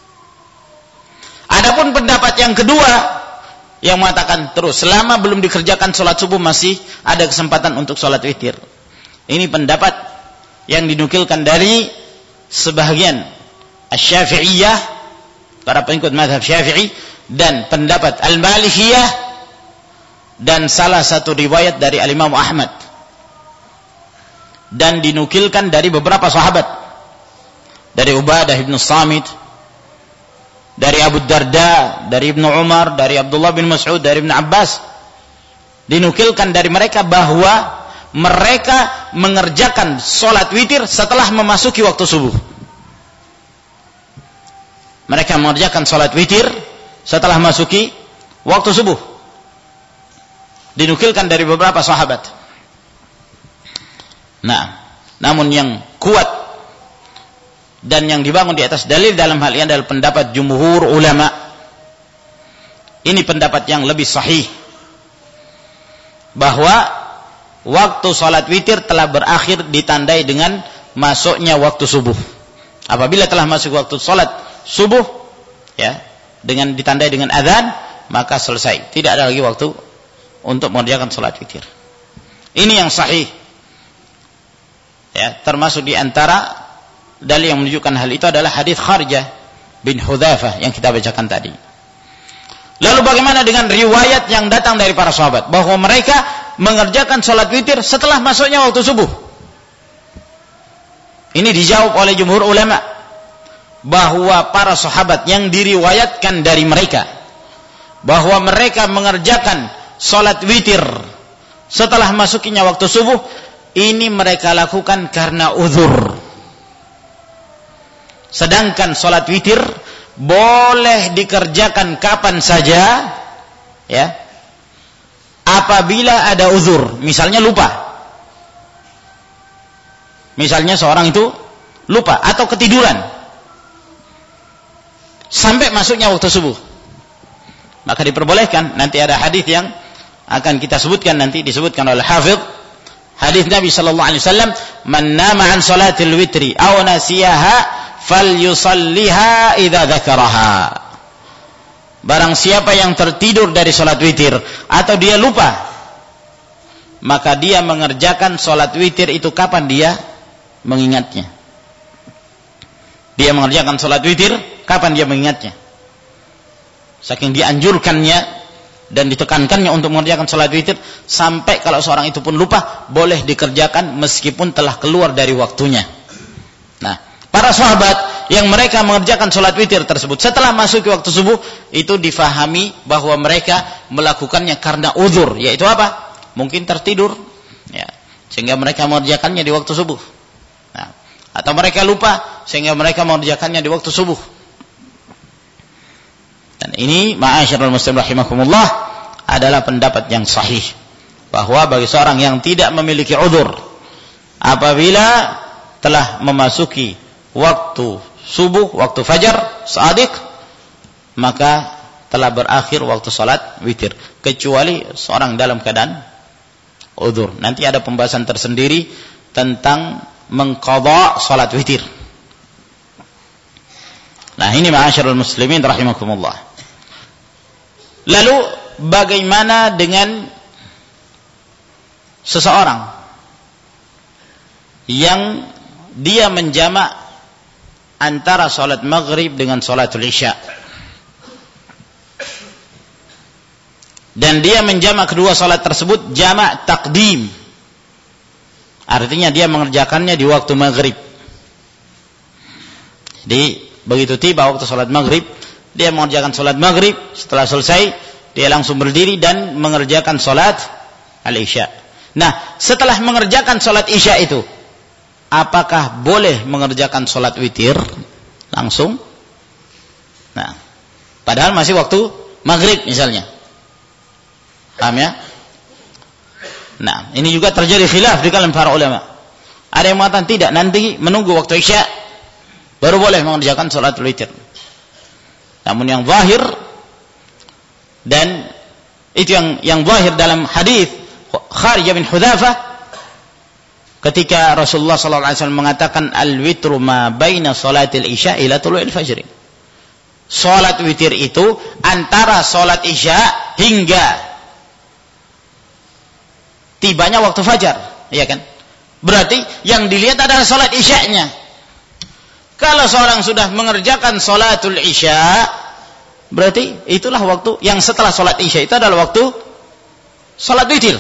adapun pendapat yang kedua yang mengatakan terus selama belum dikerjakan salat subuh masih ada kesempatan untuk salat witir. Ini pendapat yang dinukilkan dari sebagian Asy-Syafi'iyah para pengikut mazhab Syafi'i dan pendapat Al-Malikiyah, dan salah satu riwayat dari Al-Imam Ahmad, dan dinukilkan dari beberapa sahabat, dari Ubadah bin Samit, dari Abu Darda, dari Ibnu Umar, dari Abdullah bin Mas'ud, dari Ibnu Abbas, dinukilkan dari mereka bahwa mereka mengerjakan sholat witir setelah memasuki waktu subuh. Mereka mengerjakan sholat witir setelah masuki waktu subuh. Dinukilkan dari beberapa sahabat. Nah, namun yang kuat dan yang dibangun di atas dalil dalam hal ini adalah pendapat jumhur ulama. Ini pendapat yang lebih sahih, bahwa waktu salat witir telah berakhir ditandai dengan masuknya waktu subuh. Apabila telah masuk waktu salat subuh, ya, dengan ditandai dengan azan, maka selesai. Tidak ada lagi waktu untuk mengerjakan salat witir. Ini yang sahih. Ya, termasuk di antara dalil yang menunjukkan hal itu adalah hadis Kharijah bin Hudzafah yang kita bacakan tadi. Lalu bagaimana dengan riwayat yang datang dari para sahabat bahwa mereka mengerjakan salat witir setelah masuknya waktu subuh? Ini dijawab oleh jumhur ulama bahwa para sahabat yang diriwayatkan dari mereka bahwa mereka mengerjakan salat witir setelah masuknya waktu subuh, ini mereka lakukan karena uzur. Sedangkan salat witir boleh dikerjakan kapan saja, ya, apabila ada uzur. Misalnya lupa, misalnya seorang itu lupa atau ketiduran sampai masuknya waktu subuh, maka diperbolehkan. Nanti ada hadis yang akan kita sebutkan, nanti disebutkan oleh Hafidh, hadis Nabi sallallahu alaihi wasallam, man nama an salatil witri aw nasiyaha falyusalliha idza dzakaraha. Barang siapa yang tertidur dari salat witir atau dia lupa, maka dia mengerjakan salat witir itu kapan dia mengingatnya. Dia mengerjakan salat witir kapan dia mengingatnya. Saking dianjurkannya dan ditekankannya untuk mengerjakan salat witir, sampai kalau seorang itu pun lupa, boleh dikerjakan meskipun telah keluar dari waktunya. Nah, para sahabat yang mereka mengerjakan salat witir tersebut setelah masuk waktu subuh, itu difahami bahwa mereka melakukannya karena uzur, yaitu apa? Mungkin tertidur, ya, sehingga mereka mengerjakannya di waktu subuh. Nah, atau mereka lupa sehingga mereka mengerjakannya di waktu subuh. Dan ini, ma'asyiral muslimin rahimakumullah, adalah pendapat yang sahih, bahwa bagi seorang yang tidak memiliki uzur, apabila telah memasuki waktu subuh, waktu fajar shadiq, maka telah berakhir waktu salat witir, kecuali seorang dalam keadaan uzur. Nanti ada pembahasan tersendiri tentang mengqadha salat witir. Nah, ini ma'asyiral muslimin rahimakumullah. Lalu bagaimana dengan seseorang yang dia menjamak antara salat maghrib dengan salatul isya, dan dia menjamak kedua salat tersebut jamak takdim, artinya dia mengerjakannya di waktu maghrib. Jadi begitu tiba waktu salat maghrib, dia mengerjakan salat maghrib, setelah selesai dia langsung berdiri dan mengerjakan salat al-isya. Nah, setelah mengerjakan salat isya itu, apakah boleh mengerjakan salat witir langsung? Nah, padahal masih waktu maghrib misalnya. Paham ya? Nah, ini juga terjadi khilaf di kalangan para ulama. Ada yang mengatakan tidak, nanti menunggu waktu isya baru boleh mengerjakan salat witir. Namun yang zahir, dan itu yang zahir dalam hadis Kharijah bin Hudzafah, ketika Rasulullah SAW mengatakan al-witru ma baina salatil isya ila tulu'il fajr. Salat witir itu antara salat isya hingga tibanya waktu fajar, ya kan? Berarti yang dilihat adalah salat isyanya. Kalau seorang sudah mengerjakan salatul isya, berarti itulah waktu yang setelah salat isya itu adalah waktu salat witir.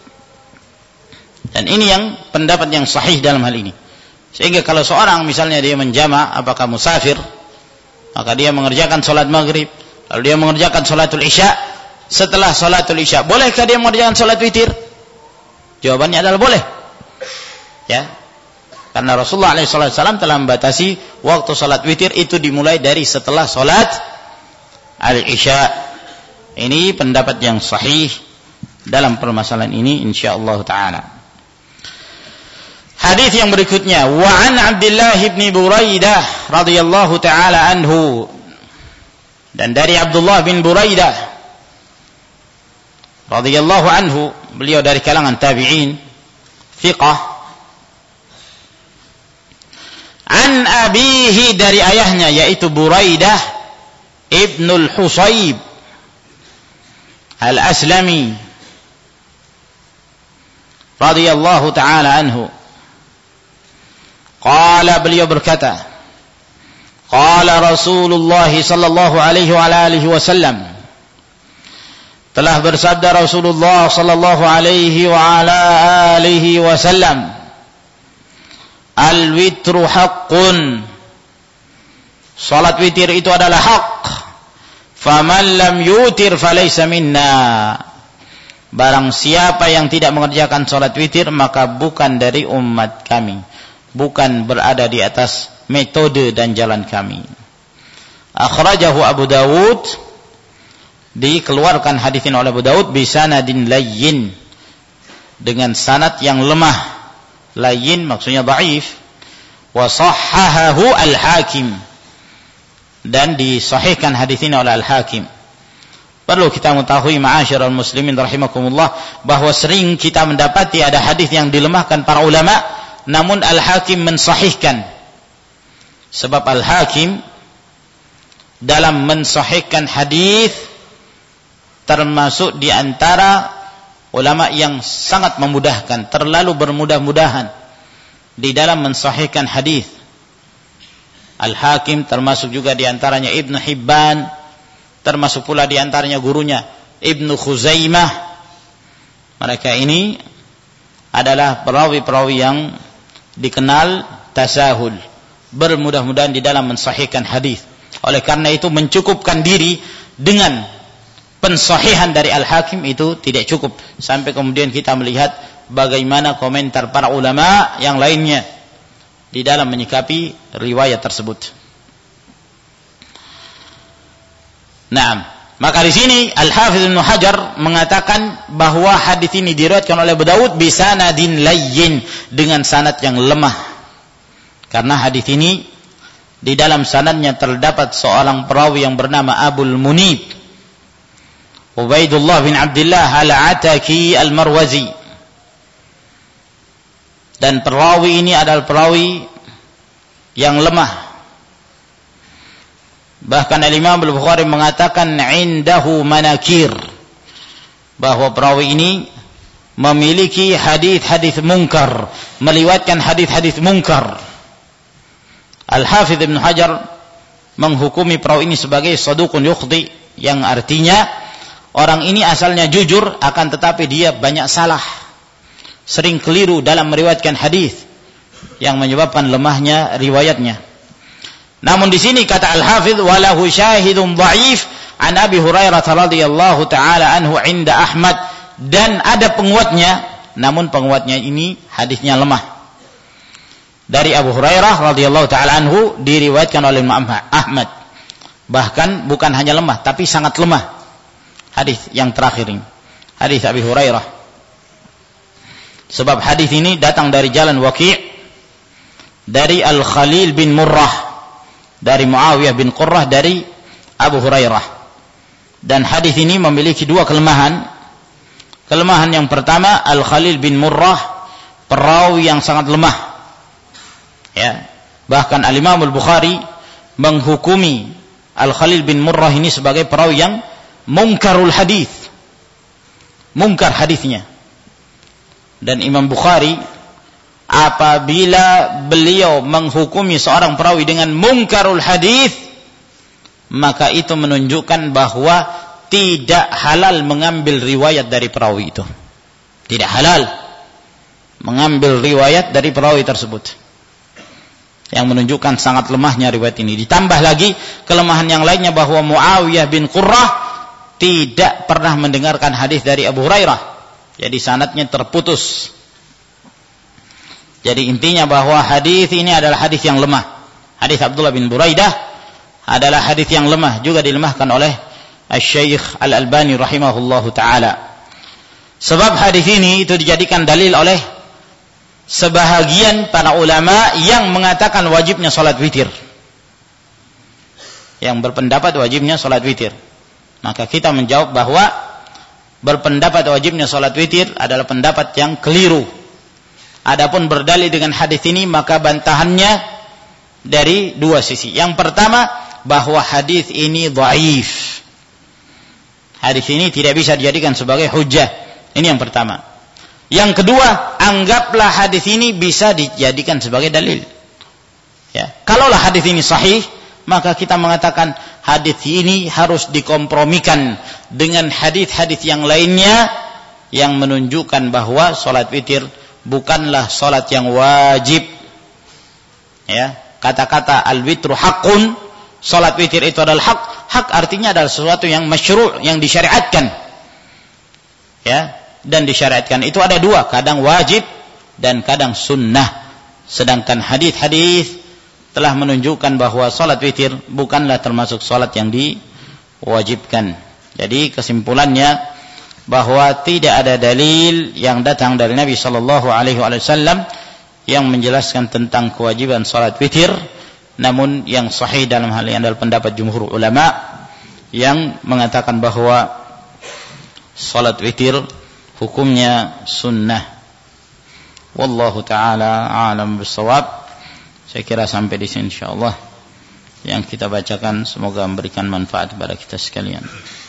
Dan ini yang pendapat yang sahih dalam hal ini. Sehingga kalau seorang misalnya dia menjama', apakah musafir, maka dia mengerjakan salat maghrib, lalu dia mengerjakan salatul isya. Setelah salatul isya, bolehkah dia mengerjakan salat witir? Jawabannya adalah boleh. Ya. Karena Rasulullah SAW telah membatasi waktu salat witir itu dimulai dari setelah salat al-isya. Ini pendapat yang sahih dalam permasalahan ini insyaallah taala. Hadis yang berikutnya, wa an Abdullah bin Buraidah radhiyallahu taala anhu, dan dari Abdullah bin Buraidah radhiyallahu anhu, beliau dari kalangan tabi'in, thiqah. An abihi, dari ayahnya yaitu Buraidah ibnul Husayb al-Aslami radhiyallahu taala anhu. Qala, beliau berkata, qala Rasulullah sallallahu alaihi wa alihi wasallam, telah bersabda Rasulullah sallallahu alaihi wa alihi wasallam, al-witru haqqun, salat witir itu adalah hak. Faman lam yutir falaysa minna, barang siapa yang tidak mengerjakan salat witir maka bukan dari umat kami, bukan berada di atas metode dan jalan kami. Akhrajahu Abu Dawud, dikeluarkan hadis ini oleh Abu Dawud, bisanadin layyin, dengan sanad yang lemah. Layyin maksudnya dhaif. Wa sahhahahu al-Hakim, dan disahihkan hadis ini oleh al-Hakim. Perlu kita mengetahui ma'asyiral muslimin rahimakumullah, bahwa sering kita mendapati ada hadis yang dilemahkan para ulama, namun al-Hakim mensahihkan. Sebab al-Hakim dalam mensahihkan hadis termasuk di antara ulama yang sangat memudahkan, terlalu bermudah-mudahan di dalam mensahihkan hadis. Al-Hakim termasuk juga di antaranya Ibnu Hibban, termasuk pula di antaranya gurunya Ibnu Khuzaimah. Mereka ini adalah perawi-perawi yang dikenal tasahul, bermudah-mudahan di dalam mensahihkan hadis. Oleh karena itu mencukupkan diri dengan pensahihan dari Al-Hakim itu tidak cukup, sampai kemudian kita melihat bagaimana komentar para ulama yang lainnya di dalam menyikapi riwayat tersebut. Naam, maka di sini Al-Hafiz Ibnu Hajar mengatakan bahwa hadis ini diriwayatkan oleh Abu Dawud bisanadin layyin, dengan sanad yang lemah. Karena hadis ini di dalam sanadnya terdapat seorang perawi yang bernama Abul Munib, Ubaidullah bin Abdullah al-Ataki al-Marwazi. Dan perawi ini adalah perawi yang lemah. Bahkan Al-Imam Al-Bukhari mengatakan indahu manakir, bahwa perawi ini memiliki hadis-hadis mungkar, meliwatkan hadis-hadis mungkar. Al-Hafidz Ibnu Hajar menghukumi perawi ini sebagai saduqun yukhti, yang artinya orang ini asalnya jujur, akan tetapi dia banyak salah, sering keliru dalam meriwayatkan hadis, yang menyebabkan lemahnya riwayatnya. Namun di sini kata Al-Hafidz, walahu syahidun dhaif an Abi Hurairah radhiyallahu taala anhu inda Ahmad, dan ada penguatnya, namun penguatnya ini hadisnya lemah. Dari Abu Hurairah radhiyallahu taala anhu diriwayatkan oleh Imam Ahmad. Bahkan bukan hanya lemah, tapi sangat lemah. Hadis yang terakhir ini, hadis Abi Hurairah. Sebab hadis ini datang dari jalan Waqi', dari Al-Khalil bin Murrah, dari Muawiyah bin Qurrah, dari Abu Hurairah. Dan hadis ini memiliki dua kelemahan. Kelemahan yang pertama, Al-Khalil bin Murrah perawi yang sangat lemah. Ya, bahkan Al-Imam Al-Bukhari menghukumi Al-Khalil bin Murrah ini sebagai perawi yang mungkarul hadis, mungkar hadisnya. Dan Imam Bukhari apabila beliau menghukumi seorang perawi dengan mungkarul hadis, maka itu menunjukkan bahwa tidak halal mengambil riwayat dari perawi itu. Tidak halal mengambil riwayat dari perawi tersebut, yang menunjukkan sangat lemahnya riwayat ini. Ditambah lagi kelemahan yang lainnya, bahwa Muawiyah bin Qurrah tidak pernah mendengarkan hadis dari Abu Hurairah, jadi sanadnya terputus. Jadi intinya bahwa hadis ini adalah hadis yang lemah. Hadis Abdullah bin Buraidah adalah hadis yang lemah, juga dilemahkan oleh Asy-Syaikh Al-Albani rahimahullahu taala. Sebab hadis ini itu dijadikan dalil oleh sebahagian para ulama yang mengatakan wajibnya salat witir, yang berpendapat wajibnya salat witir. Maka kita menjawab bahwa berpendapat wajibnya salat witir adalah pendapat yang keliru. Adapun berdalil dengan hadis ini, maka bantahannya dari dua sisi. Yang pertama, bahwa hadis ini dhaif. Hadis ini tidak bisa dijadikan sebagai hujjah. Ini yang pertama. Yang kedua, anggaplah hadis ini bisa dijadikan sebagai dalil. Ya, kalaulah hadis ini sahih, maka kita mengatakan hadis ini harus dikompromikan dengan hadis-hadis yang lainnya yang menunjukkan bahwa salat witir bukanlah salat yang wajib. Ya, kata-kata al-witru haqqun, salat witir itu adalah hak. Hak artinya adalah sesuatu yang masyru', yang disyariatkan. Ya, dan disyariatkan itu ada dua, kadang wajib dan kadang sunnah. Sedangkan hadis-hadis telah menunjukkan bahwa salat witir bukanlah termasuk salat yang diwajibkan. Jadi kesimpulannya, bahwa tidak ada dalil yang datang dari Nabi sallallahu alaihi wasallam yang menjelaskan tentang kewajiban salat witir. Namun yang sahih dalam hal ini adalah pendapat jumhur ulama yang mengatakan bahwa salat witir hukumnya sunnah. Wallahu taala a'lam bissawab. Saya kira sampai di sini insyaallah yang kita bacakan, semoga memberikan manfaat kepada kita sekalian.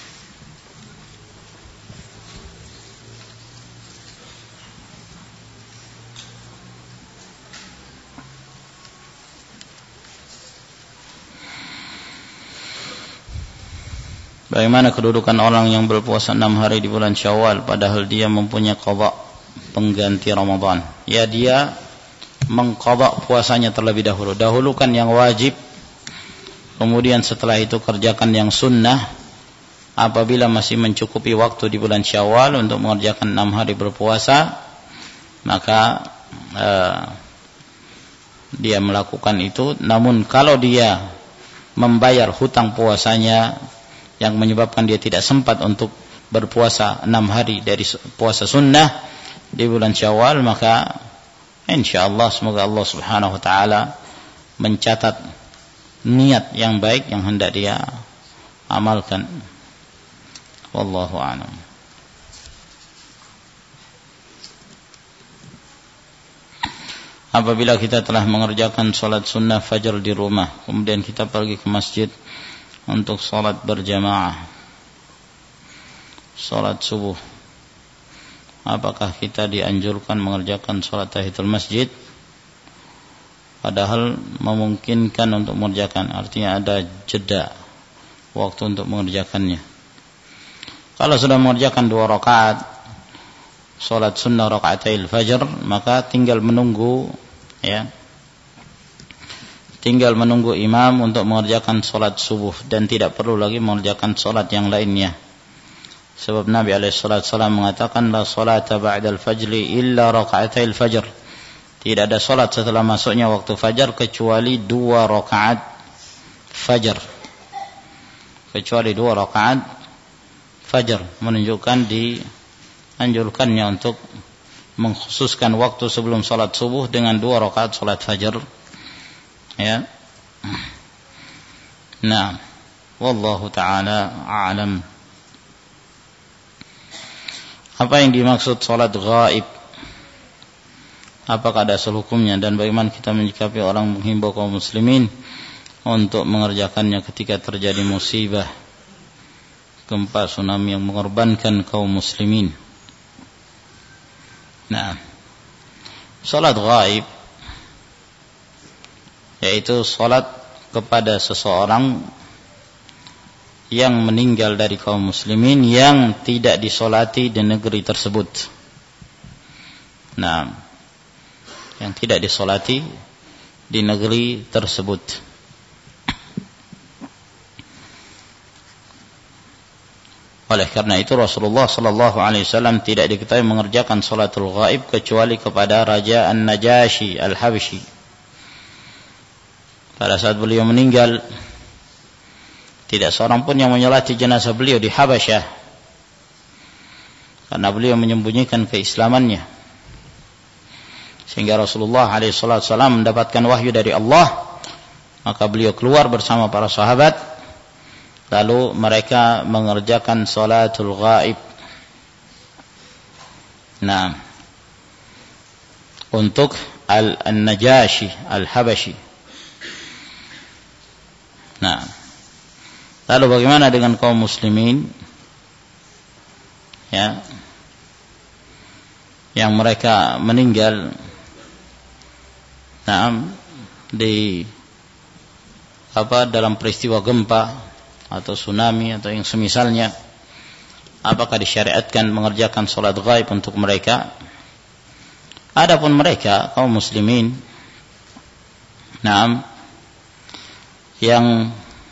Bagaimana kedudukan orang yang berpuasa 6 hari di bulan Syawal padahal dia mempunyai qadha pengganti Ramadan? Ya, dia mengqadha puasanya terlebih dahulu. Dahulukan yang wajib, kemudian setelah itu kerjakan yang sunnah. Apabila masih mencukupi waktu di bulan Syawal untuk mengerjakan 6 hari berpuasa, maka dia melakukan itu. Namun kalau dia membayar hutang puasanya yang menyebabkan dia tidak sempat untuk berpuasa 6 hari dari puasa sunnah di bulan Syawal, maka insyaallah semoga Allah Subhanahu wa taala mencatat niat yang baik yang hendak dia amalkan. Wallahu a'lam. Apabila kita telah mengerjakan salat sunnah fajar di rumah, kemudian kita pergi ke masjid untuk salat berjamaah, salat subuh, apakah kita dianjurkan mengerjakan salat tahiyatul masjid? Padahal memungkinkan untuk mengerjakan, artinya ada jeda waktu untuk mengerjakannya. Kalau sudah mengerjakan 2 rakaat salat sunnah rakaatil fajr, maka tinggal menunggu, ya, tinggal menunggu imam untuk mengerjakan salat subuh dan tidak perlu lagi mengerjakan salat yang lainnya. Sebab Nabi SAW mengatakan la salata ba'dal fajri illa raka'atil fajr. Tidak ada salat setelah masuknya waktu fajar kecuali 2 rakaat fajar. Kecuali 2 rakaat fajar, menunjukkan dianjurkannya untuk mengkhususkan waktu sebelum salat subuh dengan 2 rakaat salat fajar. Ya. Nah, wallahu taala a'lam. Apa yang dimaksud salat ghaib? Apakah ada asal hukumnya dan bagaimana kita menyikapi orang menghimbau kaum muslimin untuk mengerjakannya ketika terjadi musibah, gempa, tsunami yang mengorbankan kaum muslimin? Nah, Salat ghaib yaitu salat kepada seseorang yang meninggal dari kaum muslimin yang tidak disolati di negeri tersebut. Nah, yang tidak disolati di negeri tersebut. Oleh karena itu Rasulullah sallallahu alaihi wasallam tidak diketahui mengerjakan salatul ghaib kecuali kepada Raja An-Najashi Al-Habsyi. Pada saat beliau meninggal, tidak seorang pun yang menyolati jenazah beliau di Habasyah, karena beliau menyembunyikan keislamannya. Sehingga Rasulullah SAW mendapatkan wahyu dari Allah, maka beliau keluar bersama para sahabat, lalu mereka mengerjakan salatul ghaib. Nah, untuk An-Najashi Al-Habsyi. Nah, lalu bagaimana dengan kaum muslimin ya, yang mereka meninggal dalam peristiwa gempa atau tsunami atau yang semisalnya? Apakah disyariatkan mengerjakan salat ghaib untuk mereka? Adapun mereka kaum muslimin yang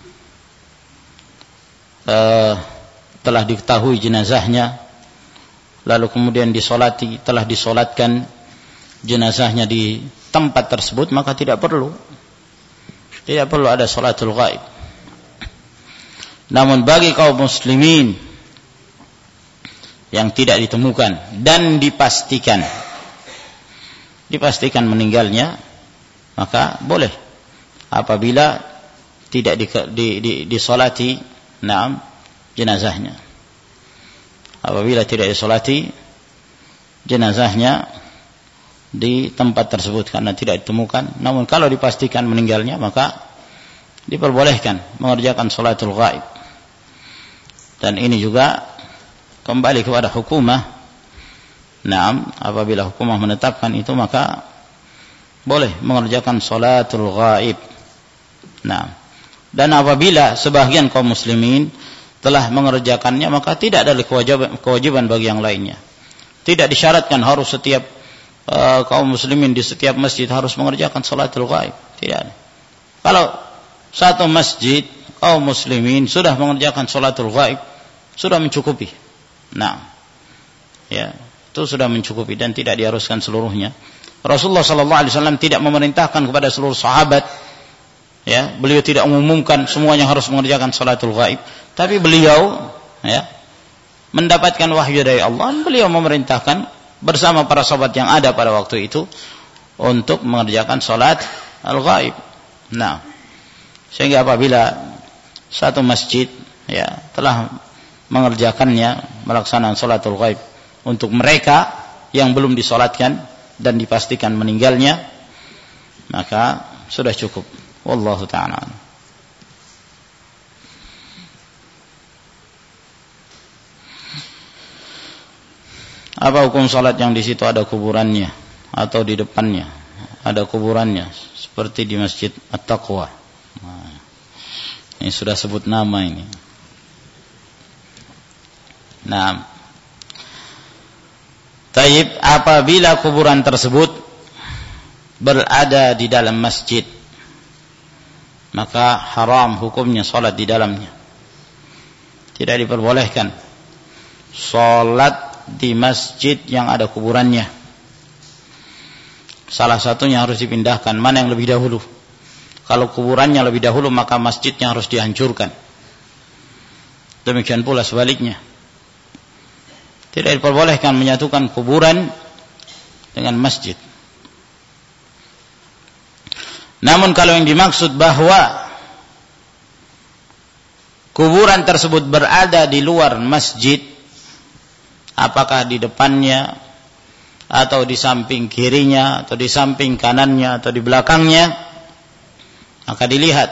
telah diketahui jenazahnya, lalu kemudian telah disolatkan jenazahnya di tempat tersebut, maka tidak perlu ada salatul ghaib. Namun bagi kaum muslimin yang tidak ditemukan dan dipastikan meninggalnya, maka boleh apabila tidak disolati jenazahnya. Apabila tidak disolati jenazahnya di tempat tersebut karena tidak ditemukan, namun kalau dipastikan meninggalnya, maka diperbolehkan mengerjakan salatul ghaib. Dan ini juga kembali kepada hukumah. Apabila hukumah menetapkan itu, maka boleh mengerjakan salatul ghaib. Dan apabila sebagian kaum muslimin telah mengerjakannya, maka tidak ada kewajiban bagi yang lainnya. Tidak disyaratkan harus setiap kaum muslimin di setiap masjid harus mengerjakan salatul ghaib. Tidak ada. Kalau satu masjid kaum muslimin sudah mengerjakan salatul ghaib, sudah mencukupi. Itu sudah mencukupi dan tidak diharuskan seluruhnya. Rasulullah sallallahu alaihi wasallam tidak memerintahkan kepada seluruh sahabat, beliau tidak mengumumkan semuanya harus mengerjakan salatul ghaib, tapi beliau mendapatkan wahyu dari Allah, beliau memerintahkan bersama para sahabat yang ada pada waktu itu untuk mengerjakan salat al-ghaib. Sehingga apabila satu masjid telah mengerjakannya, melaksanakan salatul ghaib untuk mereka yang belum disolatkan dan dipastikan meninggalnya, maka sudah cukup. Wallahu ta'ala. Apa hukum salat yang di situ ada kuburannya atau di depannya ada kuburannya, seperti di Masjid At-Taqwa? Ini sudah sebut nama ini. Taib, apabila kuburan tersebut berada di dalam masjid, maka haram hukumnya salat di dalamnya. Tidak diperbolehkan salat di masjid yang ada kuburannya. Salah satunya harus dipindahkan. Mana yang lebih dahulu? Kalau kuburannya lebih dahulu, maka masjidnya harus dihancurkan. Demikian pula sebaliknya. Tidak diperbolehkan menyatukan kuburan dengan masjid. Namun kalau yang dimaksud bahwa kuburan tersebut berada di luar masjid, apakah di depannya atau di samping kirinya atau di samping kanannya atau di belakangnya, maka dilihat.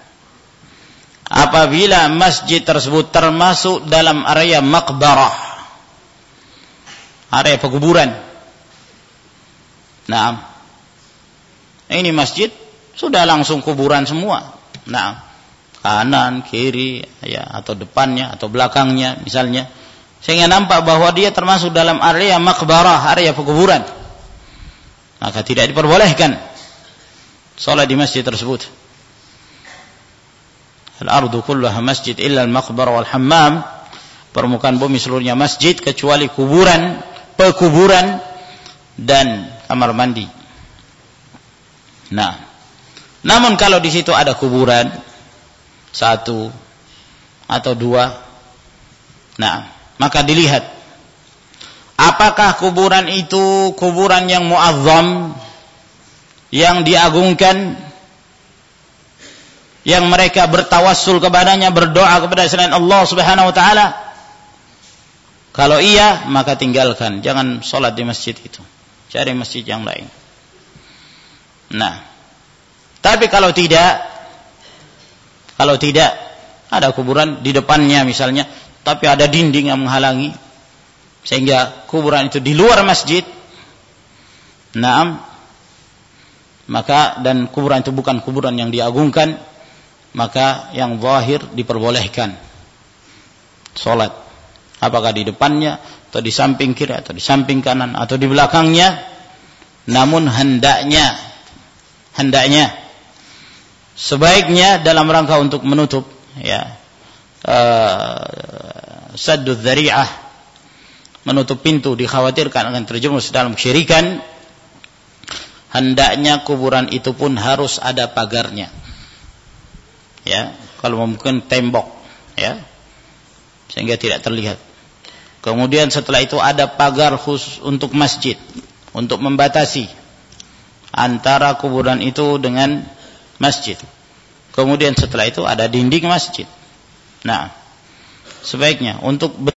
Apabila masjid tersebut termasuk dalam area maqbarah, area pekuburan, Nah, ini masjid sudah langsung kuburan semua. Nah, kanan, kiri, ya, atau depannya atau belakangnya misalnya, sehingga nampak bahwa dia termasuk dalam area makbarah, area pekuburan. Maka tidak diperbolehkan salat di masjid tersebut. Al-ardu kullaha masjid illa al-maqbarah wal hammam. Permukaan bumi seluruhnya masjid kecuali kuburan, pekuburan dan kamar mandi. Nah, namun kalau di situ ada kuburan satu atau dua, nah, maka dilihat apakah kuburan itu kuburan yang muazzam, yang diagungkan, yang mereka bertawassul kepadanya, berdoa kepada selain Allah Subhanahu wa taala. Kalau iya, maka tinggalkan, jangan sholat di masjid itu, cari masjid yang lain. Nah, tapi kalau tidak ada kuburan di depannya misalnya, tapi ada dinding yang menghalangi sehingga kuburan itu di luar masjid. Naam, maka dan kuburan itu bukan kuburan yang diagungkan, maka yang zahir diperbolehkan salat, apakah di depannya atau di samping kiri atau di samping kanan atau di belakangnya. Namun hendaknya sebaiknya dalam rangka untuk menutup, ya, saddud dzari'ah, menutup pintu dikhawatirkan akan terjerumus dalam kesyirikan, hendaknya kuburan itu pun harus ada pagarnya, ya, kalau mungkin tembok, ya, sehingga tidak terlihat. Kemudian setelah itu ada pagar khusus untuk masjid, untuk membatasi antara kuburan itu dengan masjid. Kemudian setelah itu ada dinding masjid. Nah, sebaiknya untuk